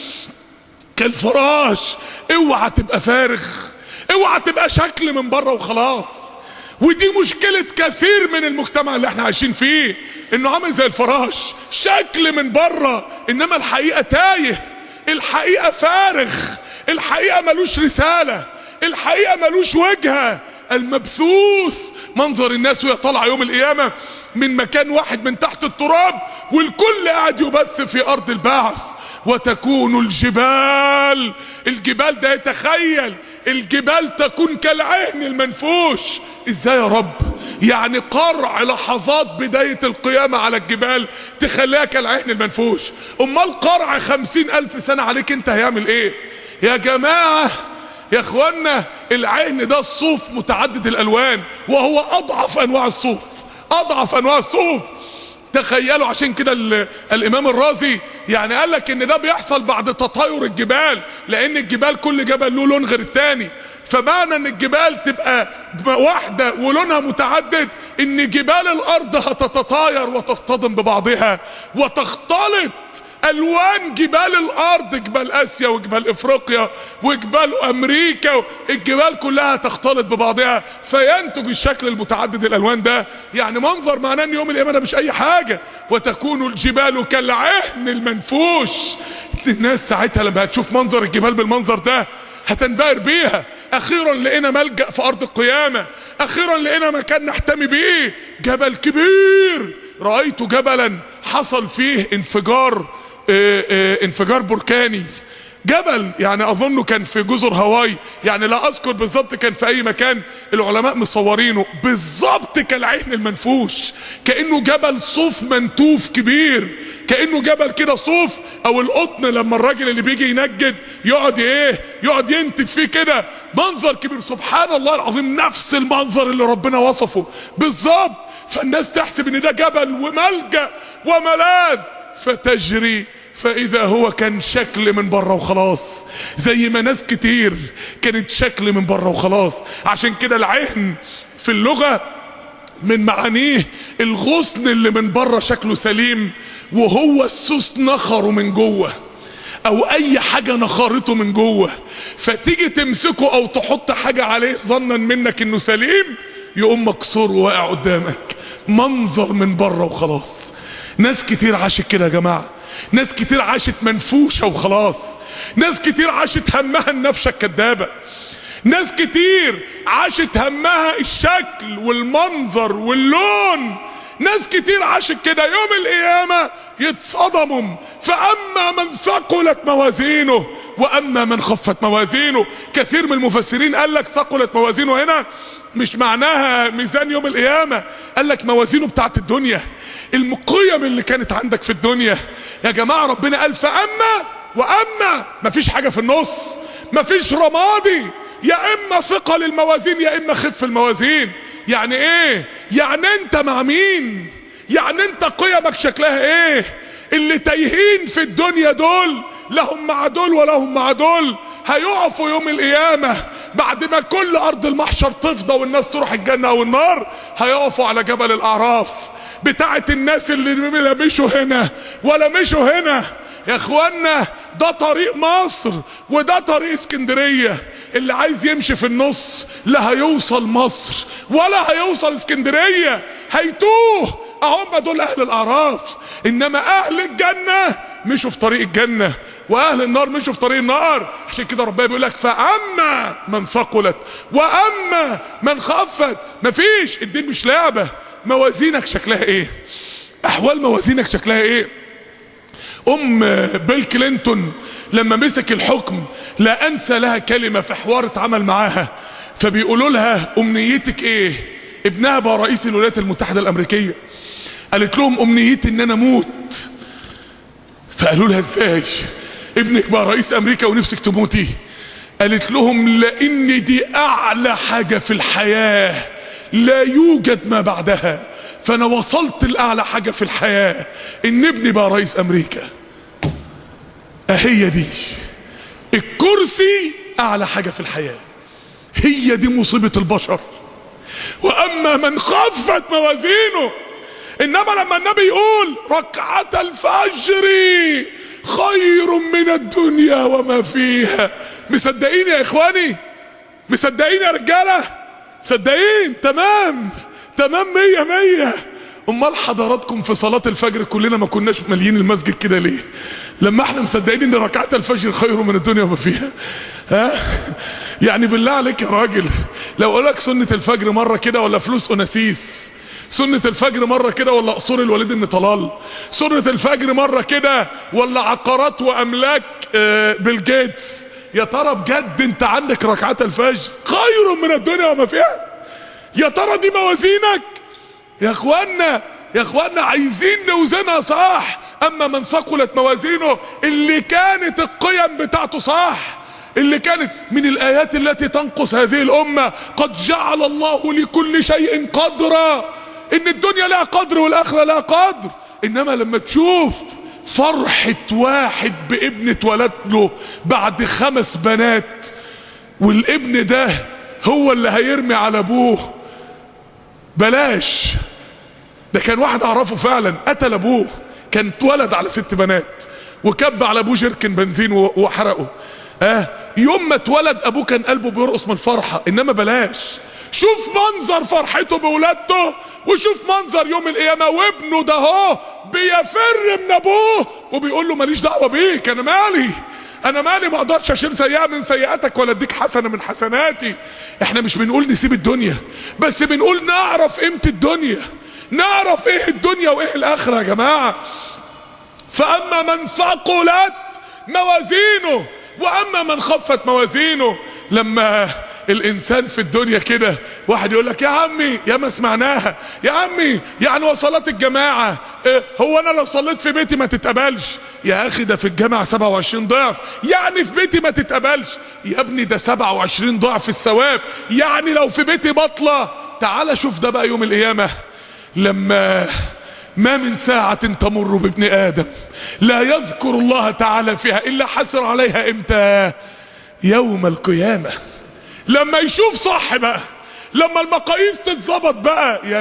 كالفراش. اوعى تبقى فارغ، اوعى تبقى شكل من بره وخلاص. ودي مشكلة كثير من المجتمع اللي احنا عايشين فيه، انه عامل زي الفراش، شكل من بره انما الحقيقة تايه، الحقيقة فارغ، الحقيقة ملوش رسالة، الحقيقة ملوش وجهة. المبثوث، منظر الناس وهي طالعة يوم القيامة من مكان واحد من تحت التراب، والكل قاعد يبث في ارض البعث. وتكون الجبال، الجبال ده يتخيل الجبال تكون كالعهن المنفوش. ازاي يا رب؟ يعني قرع لحظات بداية القيامة على الجبال تخليها كالعهن المنفوش. امال قرع 50,000 سنة عليك انت هيعمل ايه يا جماعة؟ يا اخوانا العهن ده الصوف متعدد الالوان، وهو اضعف انواع الصوف، اضعف انواع الصوف. تخيلوا. عشان كده الامام الرازي يعني قال لك ان ده بيحصل بعد تطاير الجبال، لان الجبال كل جبل له لون غير التاني، فمعنى ان الجبال تبقى واحدة ولونها متعدد ان جبال الارض هتتطاير وتصطدم ببعضها وتختلط الوان جبال الارض، جبال اسيا وجبال افريقيا وجبال امريكا، الجبال كلها تختلط ببعضها فينتج الشكل المتعدد الالوان ده. يعني منظر معناه ان يوم القيامه ده مش اي حاجه. وتكون الجبال كالعهن المنفوش. الناس ساعتها لما هتشوف منظر الجبال بالمنظر ده هتنبهر بيها. اخيرا لقينا ملجأ في ارض القيامة، اخيرا لقينا مكان نحتمي بيه. جبل كبير، رأيت جبلا حصل فيه انفجار بركاني. جبل يعني اظنه كان في جزر هاواي، يعني لا اذكر بالظبط كان في اي مكان. العلماء مصورينه بالظبط كالعهن المنفوش، كانه جبل صوف منتوف كبير، كانه جبل كده صوف، او القطن لما الراجل اللي بيجي ينجد يقعد ينتف فيه كده. منظر كبير سبحان الله العظيم، نفس المنظر اللي ربنا وصفه بالظبط. فالناس تحسب ان ده جبل وملجأ وملاذ، فتجري فاذا هو كان شكل من بره وخلاص، زي ما ناس كتير كانت شكل من بره وخلاص. عشان كده العهن في اللغة من معانيه الغصن اللي من بره شكله سليم، وهو السوس نخره من جوه، او اي حاجة نخرته من جوه، فتيجي تمسكه او تحط حاجة عليه ظنا منك انه سليم، يقوم مكسور وواقع قدامك. منظر من بره وخلاص. ناس كتير عاشت كده يا جماعة، ناس كتير عاشت منفوشة وخلاص، ناس كتير عاشت همها النفشة الكدابة، ناس كتير عاشت همها الشكل والمنظر واللون، ناس كتير عاشت كده. يوم القيامة يتصدموا، فأما من ثقلت موازينه وأما من خفت موازينه. كثير من المفسرين قال لك ثقلت موازينه هنا مش معناها ميزان يوم القيامة، قال لك موازينه بتاعت الدنيا، القيم اللي كانت عندك في الدنيا. يا جماعة ربنا قال فأما وأما، مفيش حاجة في النص، مفيش رمادي، يا إما ثقل الموازين يا إما خف الموازين. يعني إيه؟ يعني أنت مع مين؟ يعني أنت قيمك شكلها إيه؟ اللي تايهين في الدنيا دول لهم مع دول ولهم مع دول، هيقفوا يوم القيامة بعد ما كل ارض المحشر تفضى والناس تروح الجنة او النار، هيقفوا على جبل الاعراف بتاعت الناس اللي لا مشوا هنا ولا مشوا هنا. يا اخوانا ده طريق مصر وده طريق اسكندرية، اللي عايز يمشي في النص لا هيوصل مصر ولا هيوصل اسكندرية، هيتوه. هم دول اهل الاعراف، انما اهل الجنة مشوا في طريق الجنة واهل النار مشوا في طريق النار. عشان كده ربنا بيقول لك فاما من ثقلت واما من خفت. مفيش، الدين مش لعبة. موازينك شكلها ايه؟ احوال موازينك شكلها ايه؟ بيل كلينتون لما مسك الحكم لا انسى لها كلمة في حوار اتعمل معاها، فبيقولوا لها امنيتك ايه؟ ابنها بقى رئيس الولايات المتحدة الامريكية. قالت لهم امنيتي ان انا اموت. فقالوا لها ازاي ابنك بقى رئيس امريكا ونفسك تموتي؟ قالت لهم لان دي اعلى حاجة في الحياة، لا يوجد ما بعدها، فانا وصلت لاعلى حاجة في الحياة ان ابني بقى رئيس امريكا. هي دي الكرسي اعلى حاجة في الحياة، هي دي مصيبة البشر. واما من خفت موازينه، انما لما النبي يقول ركعة الفجر خير من الدنيا وما فيها، مصدقين يا اخواني؟ مصدقين يا رجالة؟ مصدقين؟ تمام 100. امال حضراتكم في صلاة الفجر كلنا ما كناش ماليين المسجد كده ليه؟ لما احنا مصدقين ان ركعة الفجر خير من الدنيا وما فيها. يعني بالله عليك يا راجل، لو قالك سنة الفجر مرة كده ولا فلوس أناسيس، سنة الفجر مرة كده ولا قصور الوليد بن طلال، سنة الفجر مرة كده ولا عقارات وأملاك بيل جيتس، يا ترى بجد انت عندك ركعات الفجر خير من الدنيا وما فيها؟ يا ترى دي موازينك؟ يا اخوانا عايزين نوزنها صح. اما من ثقلت موازينه، اللي كانت القيم بتاعته صح، اللي كانت من الآيات التي تنقص هذه الأمة قد جعل الله لكل شيء قدرا، إن الدنيا لها قدر والآخرة لها قدر. انما لما تشوف فرحة واحد بابن اتولد له بعد 5 بنات، والابن ده هو اللي هيرمي على ابوه، بلاش. ده كان واحد اعرفه فعلا قتل ابوه، كان اتولد على 6 بنات وكب على ابوه جركن بنزين وحرقه. يوم ما اتولد ابوه كان قلبه بيرقص من الفرحة. انما بلاش، شوف منظر فرحته بولادته، وشوف منظر يوم القيامة وابنه ده هو بيفر من ابوه وبيقول له ماليش دعوة بيك، انا مالي، ما اقدرش اشيل سيئة من سيئاتك ولا اديك حسنة من حسناتي. احنا مش بنقول نسيب الدنيا، بس بنقول نعرف قيمة الدنيا، نعرف ايه الدنيا وايه الاخرة يا جماعة. فاما من ثقلت موازينه واما من خفت موازينه. لما الانسان في الدنيا كده واحد يقول لك يا عمي، يا ما سمعناها، يا عمي يعني وصلات الجماعة هو انا لو صليت في بيتي ما تتقبلش؟ يا اخي ده في الجامعة 27 ضعف، يعني في بيتي ما تتقبلش؟ يا ابني ده 27 ضعف الثواب، يعني لو في بيتي بطلة. تعال شوف ده بقى يوم القيامة، لما ما من ساعة تمر بابن آدم لا يذكر الله تعالى فيها إلا حسر عليها. امتى؟ يوم القيامة. لما يشوف صح بقى، لما المقاييس تتظبط بقى، يا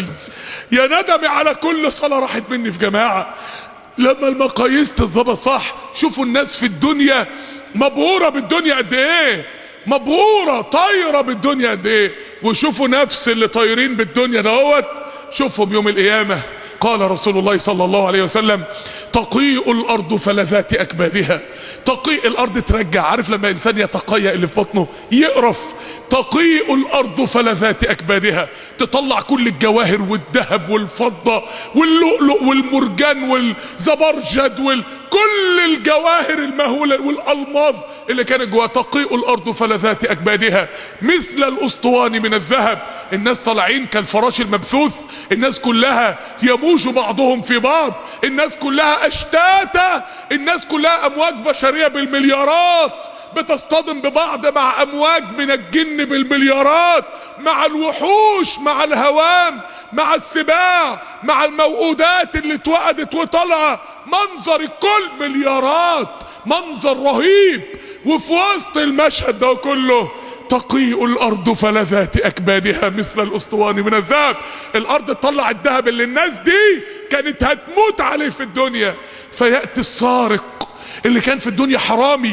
ندمي على كل صلاة راحت مني في جماعة. لما المقاييس تتظبط صح، شوفوا الناس في الدنيا مبهورة بالدنيا قد ايه، مبهورة طايرة بالدنيا قد ايه، وشوفوا نفس اللي طايرين بالدنيا دهوت شوفهم يوم القيامة. قال رسول الله صلى الله عليه وسلم: تقيء الارض فلذات اكبادها. تقيء الارض ترجع، عارف لما انسان يتقيأ اللي في بطنه يقرف؟ تقيء الارض فلذات اكبادها، تطلع كل الجواهر والذهب والفضة واللؤلؤ والمرجان والزبرجد وكل الجواهر المهولة والالماظ اللي كانت جواها. تقيء الارض فلذات اكبادها مثل الاسطوان من الذهب. الناس طالعين كالفراش المبثوث، الناس كلها يموج بعضهم في بعض، الناس كلها اشتاتا، الناس كلها امواج بشرية بالمليارات بتصطدم ببعض، مع امواج من الجن بالمليارات، مع الوحوش، مع الهوام، مع السباع، مع الموؤودات اللي اتوقدت وطلع. منظر الكل مليارات، منظر رهيب. وفي وسط المشهد ده كله تقيء الارض فلذات اكبادها مثل الاسطوان من الذهب. الارض تطلع الذهب اللي الناس دي كانت هتموت عليه في الدنيا. فيأتي السارق اللي كان في الدنيا حرامي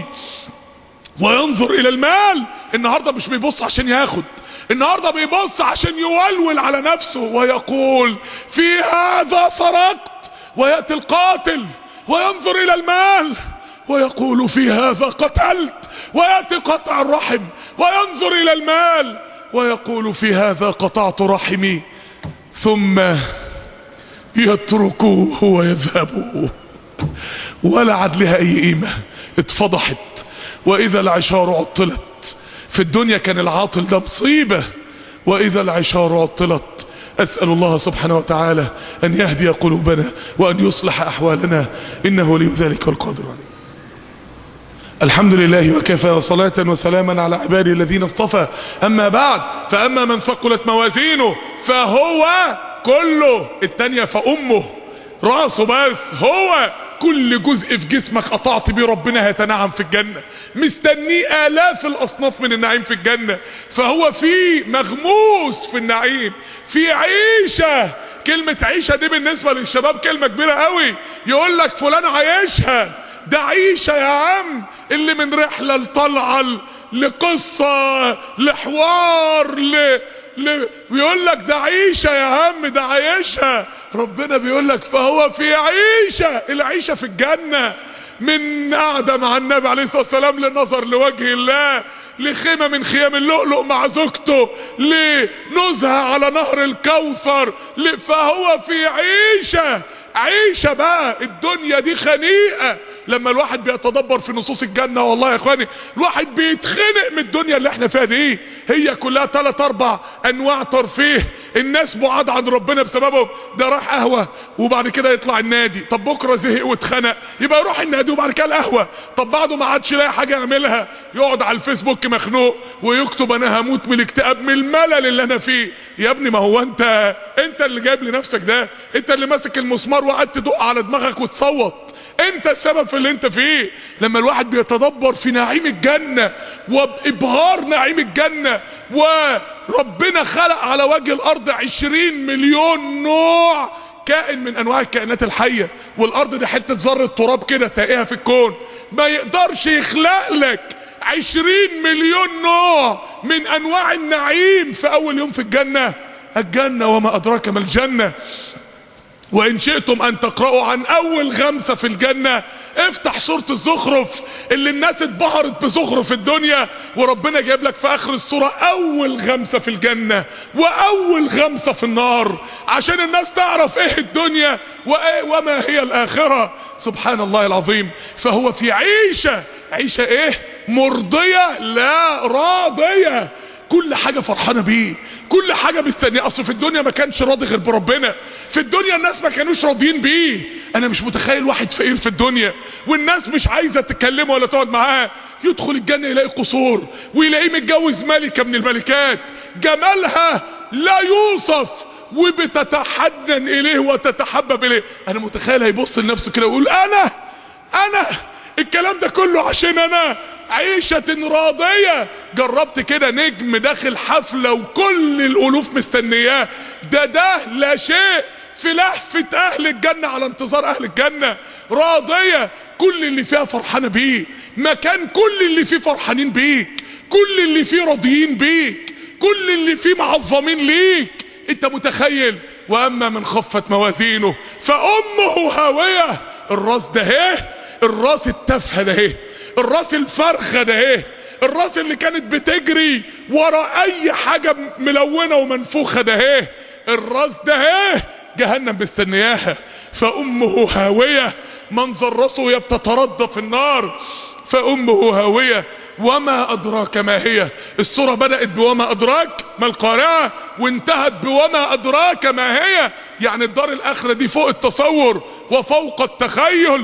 وينظر الى المال، النهاردة مش بيبص عشان ياخد، النهاردة بيبص عشان يولول على نفسه ويقول في هذا سرقت. ويأتي القاتل وينظر الى المال ويقول في هذا قتلت. ويأتي قطع الرحم وينظر الى المال ويقول في هذا قطعت رحمي، ثم يتركوه ويذهبوا ولا عاد لها اي قيمة، اتفضحت. واذا العشار عطلت، في الدنيا كان العاطل ده مصيبة، واذا العشار عطلت. اسأل الله سبحانه وتعالى ان يهدي قلوبنا وان يصلح احوالنا، انه ولي ذلك والقادر عليه. الحمد لله وكفى، وصلاة وسلاما على عباده الذين اصطفى. اما بعد، فاما من ثقلت موازينه فهو كله، التانية فامه راسه بس، هو كل جزء في جسمك قطعت بيه ربنا هيتنعم في الجنة، مستنيه آلاف الأصناف من النعيم في الجنة. فهو في مغموس في النعيم، في عيشة. كلمة عيشة دي بالنسبة للشباب كلمة كبيرة قوي. يقول لك فلان عايشها، ده عيشة يا عم، اللي من رحلة لطلعة لقصة لحوار بيقول لك ده عيشة يا عم، ده عايشها. ربنا بيقول لك فهو في عيشة، العيشة في الجنة، من قعدة مع النبي عليه الصلاة والسلام للنظر لوجه الله، لخيمة من خيام اللؤلؤ مع زوجته، لنزهة على نهر الكوثر، فهو في عيشة. عيشة بقى، الدنيا دي خنيقة، لما الواحد بيتدبر في نصوص الجنة والله يا اخواني الواحد بيتخنق من الدنيا اللي احنا فيها دي. هي كلها 3 4 انواع ترفيه الناس بعاد عن ربنا بسببهم. ده راح قهوة وبعد كده يطلع النادي، طب بكرة زهق واتخنق يبقى يروح النادي وبعد كده القهوة، طب بعده ما عادش لاقي حاجة يعملها يقعد على الفيسبوك مخنوق ويكتب انا هموت من الاكتئاب من الملل اللي انا فيه. يا ابني ما هو انت اللي جايب لنفسك ده، انت اللي ماسك المسمار وقعدت تدق على دماغك وتصوت، انت السبب في اللي انت فيه. لما الواحد بيتدبر في نعيم الجنة وابهار نعيم الجنة، وربنا خلق على وجه الارض 20 مليون نوع كائن من انواع الكائنات الحية، والارض دي حتة ذرة تراب كده تلاقيها في الكون، ما يقدرش يخلق لك 20 مليون نوع من انواع النعيم في اول يوم في الجنة. الجنة وما ادراك ما الجنة. وإن شئتم أن تقرأوا عن أول غمسة في الجنة افتح سورة الزخرف اللي الناس اتبهرت بزخرف الدنيا، وربنا جايب لك في آخر السورة أول غمسة في الجنة وأول غمسة في النار عشان الناس تعرف إيه الدنيا وما هي الآخرة. سبحان الله العظيم. فهو في عيشة إيه؟ مرضية لا راضية، كل حاجة فرحانة بيه، كل حاجة مستنيه. اصل في الدنيا ما كانش راضي غير بربنا، في الدنيا الناس ما كانوش راضيين بيه. انا مش متخيل واحد فقير في الدنيا والناس مش عايزة تكلمه ولا تقعد معاه، يدخل الجنة يلاقي قصور ويلاقيه متجوز ملكة من الملكات جمالها لا يوصف وبتتحنن اليه وتتحبب اليه. انا متخيل هيبص لنفسه كده ويقول انا الكلام ده كله عشان انا عيشة راضية. جربت كده نجم داخل حفلة وكل الالوف مستنياه، ده لا شيء في لهفة اهل الجنة على انتظار اهل الجنة. راضية، كل اللي فيها فرحانة بيه، مكان كل اللي فيه فرحانين بيك، كل اللي فيه راضيين بيك، كل اللي فيه معظمين ليك. انت متخيل؟ واما من خفت موازينه فامه هاوية. الراس ده ايه؟ الراس التافهه ده ايه؟ الراس الفرخه ده ايه؟ الراس اللي كانت بتجري ورا اي حاجه ملونه ومنفوخه ده ايه؟ الراس ده ايه؟ جهنم مستنياها. فامه هاويه، منظر راسه وهي بتتردى في النار. فامه هاويه وما ادراك ما هي. السوره بدات بوما ادراك ما القارعه وانتهت بوما ادراك ما هي. يعني الدار الاخره دي فوق التصور وفوق التخيل.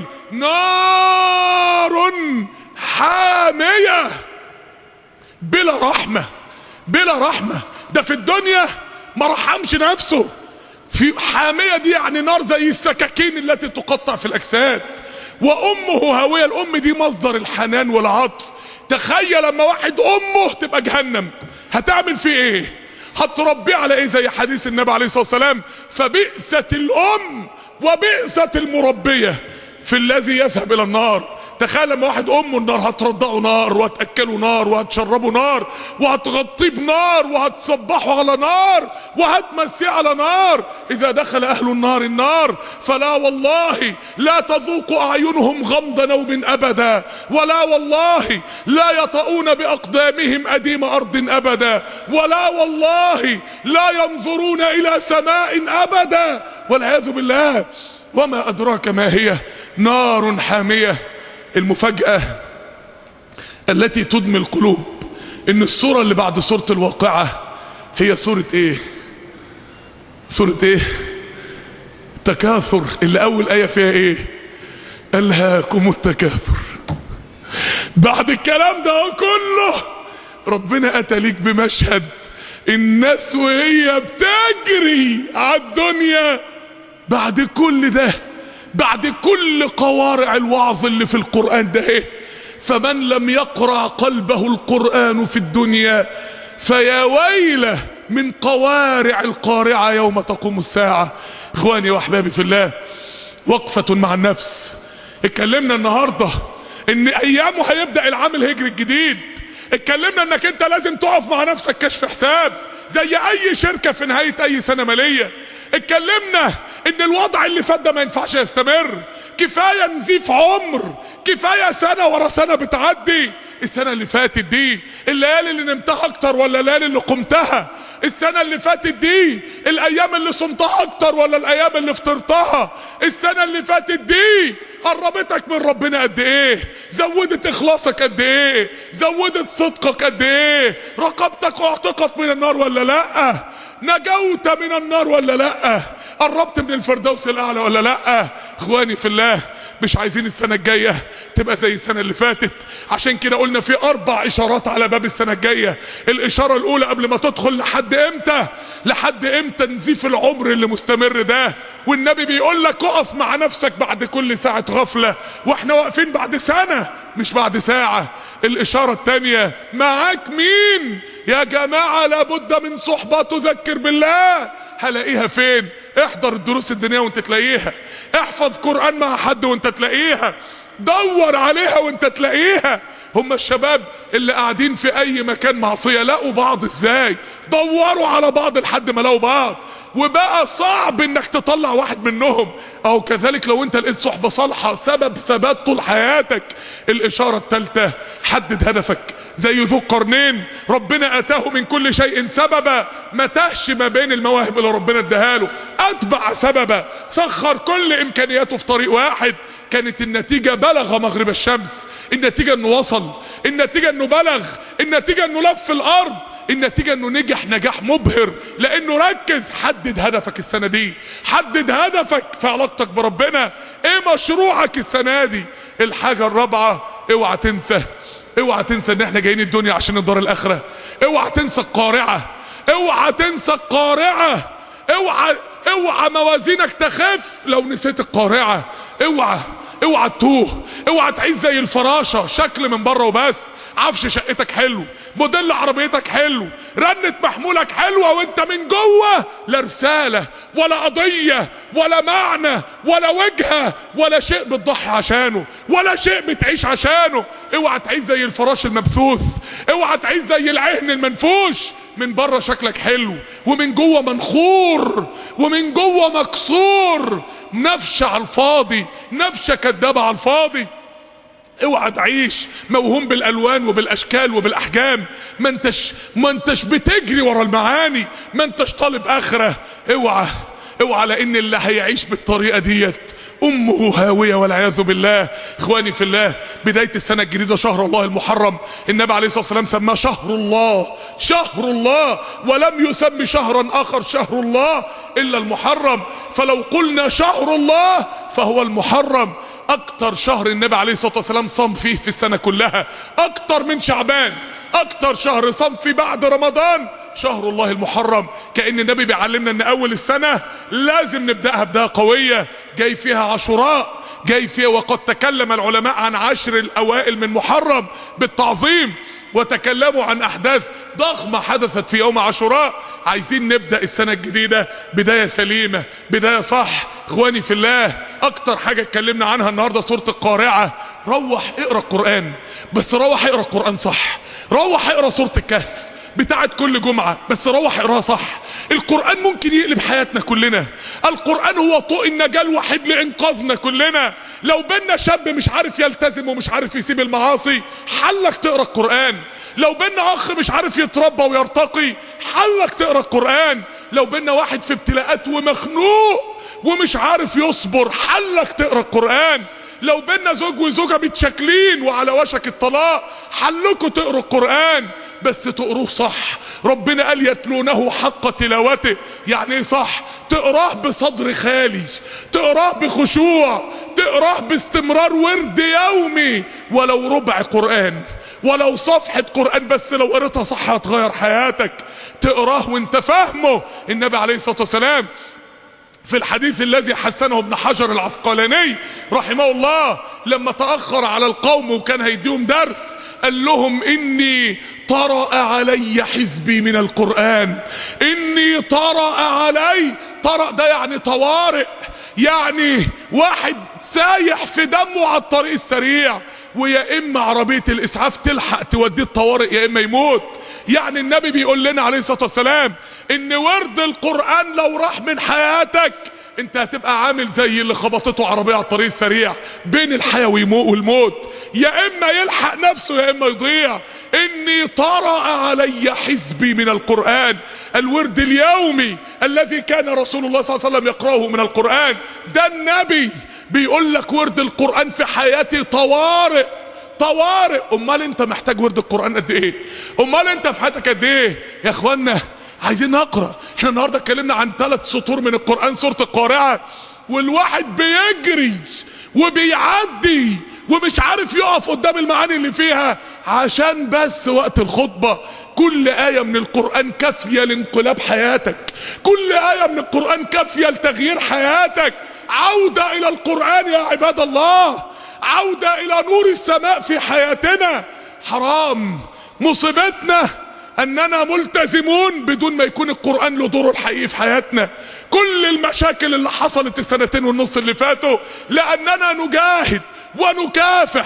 نار حاميه بلا رحمه، بلا رحمه. ده في الدنيا ما رحمش نفسه. في حاميه دي يعني نار زي السكاكين التي تقطع في الاجساد. وامه هاويه، الام دي مصدر الحنان والعطف. تخيل لما واحد امه تبقى جهنم هتعمل فيه ايه؟ هتربيه على ايه؟ زي حديث النبي عليه الصلاة والسلام فبئست الام وبئست المربية في الذي يذهب الى النار. تخيل لما واحد امه النار هترضعه نار وهتاكله نار وهتشربه نار وهتغطيه بنار وهتصبحه على نار وهتمسيه على نار. اذا دخل اهل النار فلا والله لا تذوق اعينهم غمض نوم ابدا، ولا والله لا يطؤون باقدامهم اديم ارض ابدا، ولا والله لا ينظرون الى سماء ابدا والعياذ بالله. وما ادراك ما هي؟ نار حامية. المفاجأة التي تدمي القلوب ان السورة اللي بعد سورة الواقعة هي سورة ايه؟ سورة ايه؟ تكاثر. اللي اول اية فيها ايه؟ الهاكم التكاثر. بعد الكلام ده كله ربنا اتى ليك بمشهد الناس وهي بتجري على الدنيا. بعد كل ده، بعد كل قوارع الوعظ اللي في القرآن ده ايه؟ فمن لم يقرع قلبه القرآن في الدنيا فيا ويله من قوارع القارعة يوم تقوم الساعة. اخواني واحبابي في الله، وقفة مع النفس. اتكلمنا النهاردة ان ايامه هيبدأ العام الهجري الجديد. اتكلمنا انك انت لازم تقف مع نفسك كشف حساب زي اي شركة في نهاية اي سنة مالية. اتكلمنا ان الوضع اللي فات ده ما ينفعش يستمر. كفاية نزيف عمر، كفاية سنة ورا سنة بتعدي. السنة اللي فاتت دي الليالي اللي نمتها اكتر ولا الليالي اللي قمتها؟ السنة اللي فاتت دي الايام اللي صمتها اكتر ولا الايام اللي فطرتها؟ السنة اللي فاتت دي قربتك من ربنا قد ايه؟ زودت اخلاصك قد ايه؟ زودت صدقك قد ايه؟ رقبتك واعتقت من النار ولا لا؟ نجوت من النار ولا لا؟ قربت من الفردوس الاعلى ولا لا؟ اخواني في الله، مش عايزين السنة الجاية تبقى زي السنة اللي فاتت. عشان كده قلنا في 4 اشارات على باب السنة الجاية. الاشارة الاولى قبل ما تدخل، لحد امتى؟ لحد امتى نزيف العمر اللي مستمر ده؟ والنبي بيقول لك اقف مع نفسك بعد كل ساعة غفلة، واحنا واقفين بعد سنة مش بعد ساعة. الاشارة التانية، معاك مين؟ يا جماعة لابد من صحبة تذكر بالله. هلاقيها فين؟ احضر الدروس الدينية وانت تلاقيها، احفظ قرآن مع حد وانت تلاقيها، دور عليها وانت تلاقيها. هم الشباب اللي قاعدين في اي مكان معصية لقوا بعض ازاي؟ دوروا على بعض لحد ما لقوا بعض، وبقى صعب انك تطلع واحد منهم. او كذلك لو انت لقيت صحبة صالحة سبب ثبات طول حياتك. الاشارة الثالثة، حدد هدفك. زي ذو القرنين، ربنا اتاه من كل شيء سببا، ما تهش ما بين المواهب اللي ربنا اداها له، اتبع سببا، سخر كل امكانياته في طريق واحد. كانت النتيجة بلغ مغرب الشمس، النتيجة انه وصل، النتيجة انه بلغ، النتيجة انه لف الارض، النتيجة انه نجح نجاح مبهر، لانه ركز. حدد هدفك السنة دي، حدد هدفك في علاقتك بربنا. ايه مشروعك السنة دي؟ الحاجة الرابعة، اوعى تنسى، اوعى تنسى ان احنا جايين الدنيا عشان الدار الاخرة. اوعى تنسى القارعة، اوعى تنسى القارعة، اوعى موازينك تخف لو نسيت القارعة. اوعى تتوه، اوعى تعيش زي الفراشة، شكل من بره وبس، عفش شقتك حلو، موديل عربيتك حلو، رنة محمولك حلوة، وانت من جوه لا رسالة ولا قضية ولا معنى ولا وجهة ولا شيء بتضحي عشانه ولا شيء بتعيش عشانه. اوعى تعيش زي الفراش المبثوث، اوعى تعيش زي العهن المنفوش. من بره شكلك حلو ومن جوه منخور ومن جوه مكسور، نفشة على الفاضي، نفشة كدابة على الفاضي. اوعى تعيش موهوم بالالوان وبالاشكال وبالاحجام، ما انتش بتجري ورا المعاني، ما انتش طالب اخره. اوعى لان اللي هيعيش بالطريقه ديت امه هاويه والعياذ بالله. اخواني في الله، بدايه السنه الجديده شهر الله المحرم، النبي عليه الصلاه والسلام سماه شهر الله، ولم يسمي شهرا اخر شهر الله الا المحرم. فلو قلنا شهر الله فهو المحرم. اكتر شهر النبي عليه الصلاه والسلام صام فيه في السنه كلها، اكتر من شعبان، اكتر شهر صام فيه بعد رمضان شهر الله المحرم. كأن النبي بيعلمنا ان اول السنة لازم نبدأها بداية قوية. جاي فيها عاشوراء، جاي فيها، وقد تكلم العلماء عن 10 الاوائل من محرم بالتعظيم، وتكلموا عن احداث ضخمة حدثت في يوم عاشوراء. عايزين نبدأ السنة الجديدة بداية سليمة، بداية صح. اخواني في الله، اكتر حاجة اتكلمنا عنها النهاردة سورة القارعة. روح اقرأ القرآن، بس روح اقرأ القرآن صح. روح اقرأ سورة الكهف بتاعت كل جمعة، بس روح اقراها صح. القرآن ممكن يقلب حياتنا كلنا. القرآن هو طوق النجاة الوحيد لإنقاذنا كلنا. لو بينا شاب مش عارف يلتزم ومش عارف يسيب المعاصي، حلك تقرأ القرآن. لو بينا أخ مش عارف يتربى ويرتقي، حلك تقرأ القرآن. لو بينا واحد في ابتلاءات ومخنوق ومش عارف يصبر، حلك تقرأ القرآن. لو بينا زوج وزوجة متشاكلين وعلى وشك الطلاق، حلكوا تقرأوا القرآن، بس تقروه صح. ربنا قال يتلونه حق تلاوته. يعني ايه صح؟ تقراه بصدر خالي، تقراه بخشوع، تقراه باستمرار، ورد يومي، ولو ربع قرآن، ولو صفحة قرآن، بس لو قريتها صح هتغير حياتك. تقراه وانت فاهمه. النبي عليه الصلاة والسلام في الحديث الذي حسنه ابن حجر العسقلاني رحمه الله، لما تأخر على القوم وكان هيديهم درس، قال لهم إني طرأ علي حزبي من القرآن. إني طرأ علي، طرأ ده يعني طوارئ، يعني واحد سايح في دمه على الطريق السريع، ويا اما عربية الاسعاف تلحق توديه الطوارئ يا اما يموت. يعني النبي بيقول لنا عليه الصلاة والسلام ان ورد القرآن لو راح من حياتك انت هتبقى عامل زي اللي خبطته عربية على الطريق السريع بين الحياة والموت، يا اما يلحق نفسه يا اما يضيع. اني طرأ علي حزبي من القرآن، الورد اليومي الذي كان رسول الله صلى الله عليه وسلم يقرأه من القرآن. ده النبي بيقول لك ورد القرآن في حياتي طوارئ. امال انت محتاج ورد القرآن قد ايه؟ امال انت في حياتك قد ايه؟ يا اخوانا عايزين نقرأ. احنا النهاردة اتكلمنا عن 3 سطور من القرآن، سورة القارعة، والواحد بيجري وبيعدي ومش عارف يقف قدام المعاني اللي فيها عشان بس وقت الخطبة. كل آية من القرآن كافية لانقلاب حياتك، كل آية من القرآن كافية لتغيير حياتك. عودة إلى القرآن يا عباد الله، عودة إلى نور السماء في حياتنا. حرام مصيبتنا أننا ملتزمون بدون ما يكون القرآن له دوره الحقيقي في حياتنا. كل المشاكل اللي حصلت السنتين والنص اللي فاتوا لأننا نجاهد ونكافح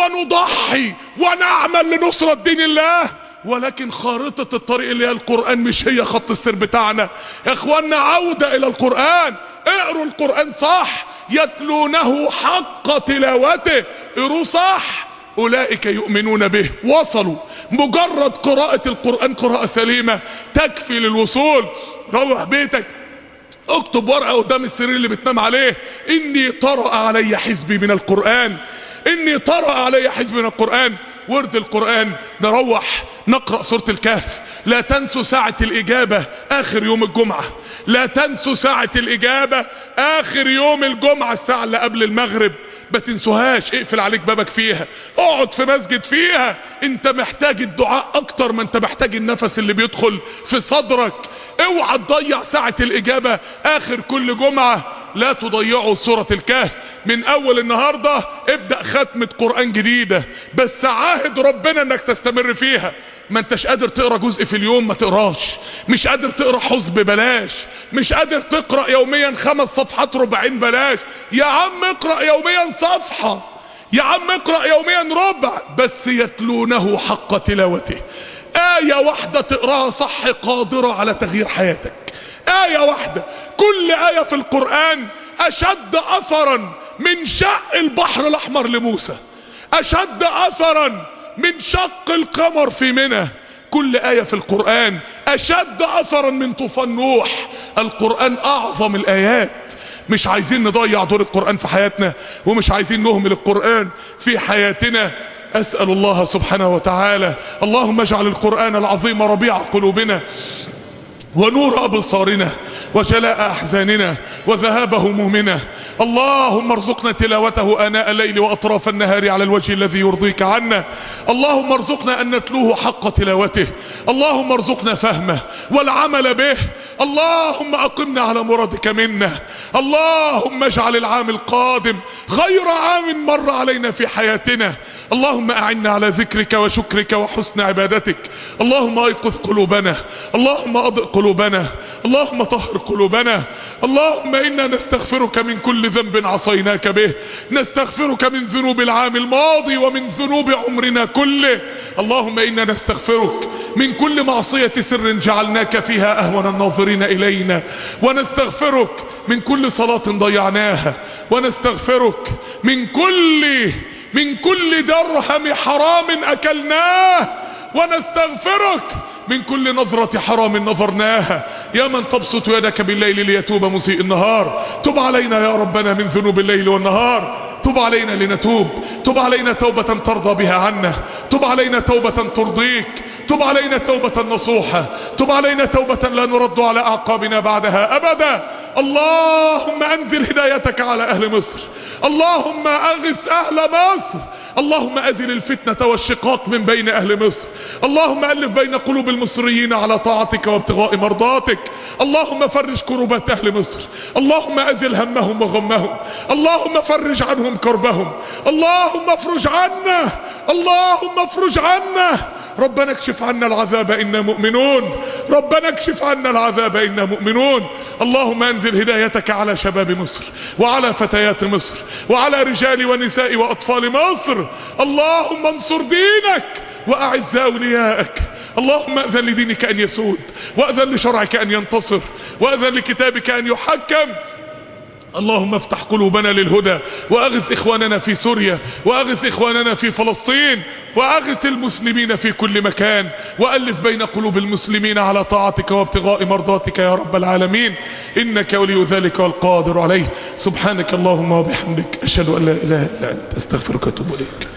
ونضحي ونعمل لنصرة دين الله، ولكن خارطة الطريق اللي هي القرآن مش هي خط السير بتاعنا. يا اخوانا عودة الى القرآن، اقروا القرآن صح، يتلونه حق تلاوته، اقروا صح، اولئك يؤمنون به. وصلوا. مجرد قراءة القرآن قراءة سليمة تكفي للوصول. روح بيتك اكتب ورقة قدام السرير اللي بتنام عليه، اني طرأ علي حزبي من القرآن، اني طرأ علي حزبي من القرآن. ورد القرآن نروح نقرأ سورة الكهف. لا تنسوا ساعة الإجابة آخر يوم الجمعة، لا تنسوا ساعة الإجابة آخر يوم الجمعة، الساعة اللي قبل المغرب، ما تنسوهاش. اقفل عليك بابك فيها، اقعد في مسجد فيها. انت محتاج الدعاء اكتر ما انت محتاج النفس اللي بيدخل في صدرك. اوعى تضيع ساعة الإجابة آخر كل جمعة، لا تضيعوا سورة الكهف. من اول النهاردة ابدأ ختمة قرآن جديدة، بس عاهد ربنا انك تستمر فيها. ما انتش قادر تقرأ جزء في اليوم ما تقراش، مش قادر تقرأ حزب بلاش، مش قادر تقرأ يوميا 5 صفحات ربعين بلاش. يا عم اقرأ يوميا صفحة، يا عم اقرأ يوميا ربع، بس يتلونه حق تلاوته. آية واحدة تقراها صح قادرة على تغيير حياتك، آية واحدة. كل آية في القرآن أشد أثرا من شق البحر الأحمر لموسى، أشد أثرا من شق القمر في منى. كل آية في القرآن أشد أثرا من طوفان نوح. القرآن أعظم الآيات. مش عايزين نضيع دور القرآن في حياتنا، ومش عايزين نهمل القرآن في حياتنا. أسأل الله سبحانه وتعالى اللهم اجعل القرآن العظيم ربيع قلوبنا ونور أبصارنا وجلاء أحزاننا وذهاب همومنا. اللهم ارزقنا تلاوته آناء الليل وأطراف النهار على الوجه الذي يرضيك عنا. اللهم ارزقنا أن نتلوه حق تلاوته، اللهم ارزقنا فهمه والعمل به. اللهم أقمنا على مرادك منا. اللهم اجعل العام القادم خير عام مر علينا في حياتنا. اللهم أعنا على ذكرك وشكرك وحسن عبادتك. اللهم أيقظ قلوبنا، اللهم أضئ قلوبنا، اللهم طهر قلوبنا. اللهم إنا نستغفرك من كل ذنب عصيناك به، نستغفرك من ذنوب العام الماضي ومن ذنوب عمرنا كله. اللهم إنا نستغفرك من كل معصية سر جعلناك فيها أهون الناظرين إلينا، ونستغفرك من كل صلاة ضيعناها، ونستغفرك من كل درهم حرام أكلناه، ونستغفرك من كل نظرة حرام نظرناها. يا من تبسط يدك بالليل ليتوب مسيء النهار، تب علينا يا ربنا من ذنوب الليل والنهار. تب علينا لنتوب، تب علينا توبة ترضى بها عنا، تب علينا توبة ترضيك، تب علينا توبة نصوحة، تب علينا توبة لا نرد على أعقابنا بعدها أبدا. اللهم أنزل هدايتك على أهل مصر، اللهم أغث أهل مصر، اللهم أزل الفتنة والشقاق من بين أهل مصر، اللهم ألف بين قلوب المصريين على طاعتك وابتغاء مرضاتك. اللهم فرج كربات أهل مصر، اللهم أزل همهم وغمهم، اللهم فرج عنهم كربهم، اللهم افرج عنا، اللهم افرج عنا. ربنا اكشف عنا العذاب إنا مؤمنون، ربنا اكشف عنا العذاب إنا مؤمنون. اللهم انزل انزل هدايتك على شباب مصر وعلى فتيات مصر وعلى رجال ونساء وأطفال مصر. اللهم انصر دينك وأعز أوليائك. اللهم أذن لدينك أن يسود، وأذن لشرعك أن ينتصر، وأذن لكتابك أن يحكم. اللهم افتح قلوبنا للهدى، وأغث إخواننا في سوريا، وأغث إخواننا في فلسطين، وأغث المسلمين في كل مكان، وألف بين قلوب المسلمين على طاعتك وابتغاء مرضاتك يا رب العالمين، إنك ولي ذلك والقادر عليه. سبحانك اللهم وبحمدك، أشهد أن لا إله إلا أنت، أستغفرك وأتوب إليك.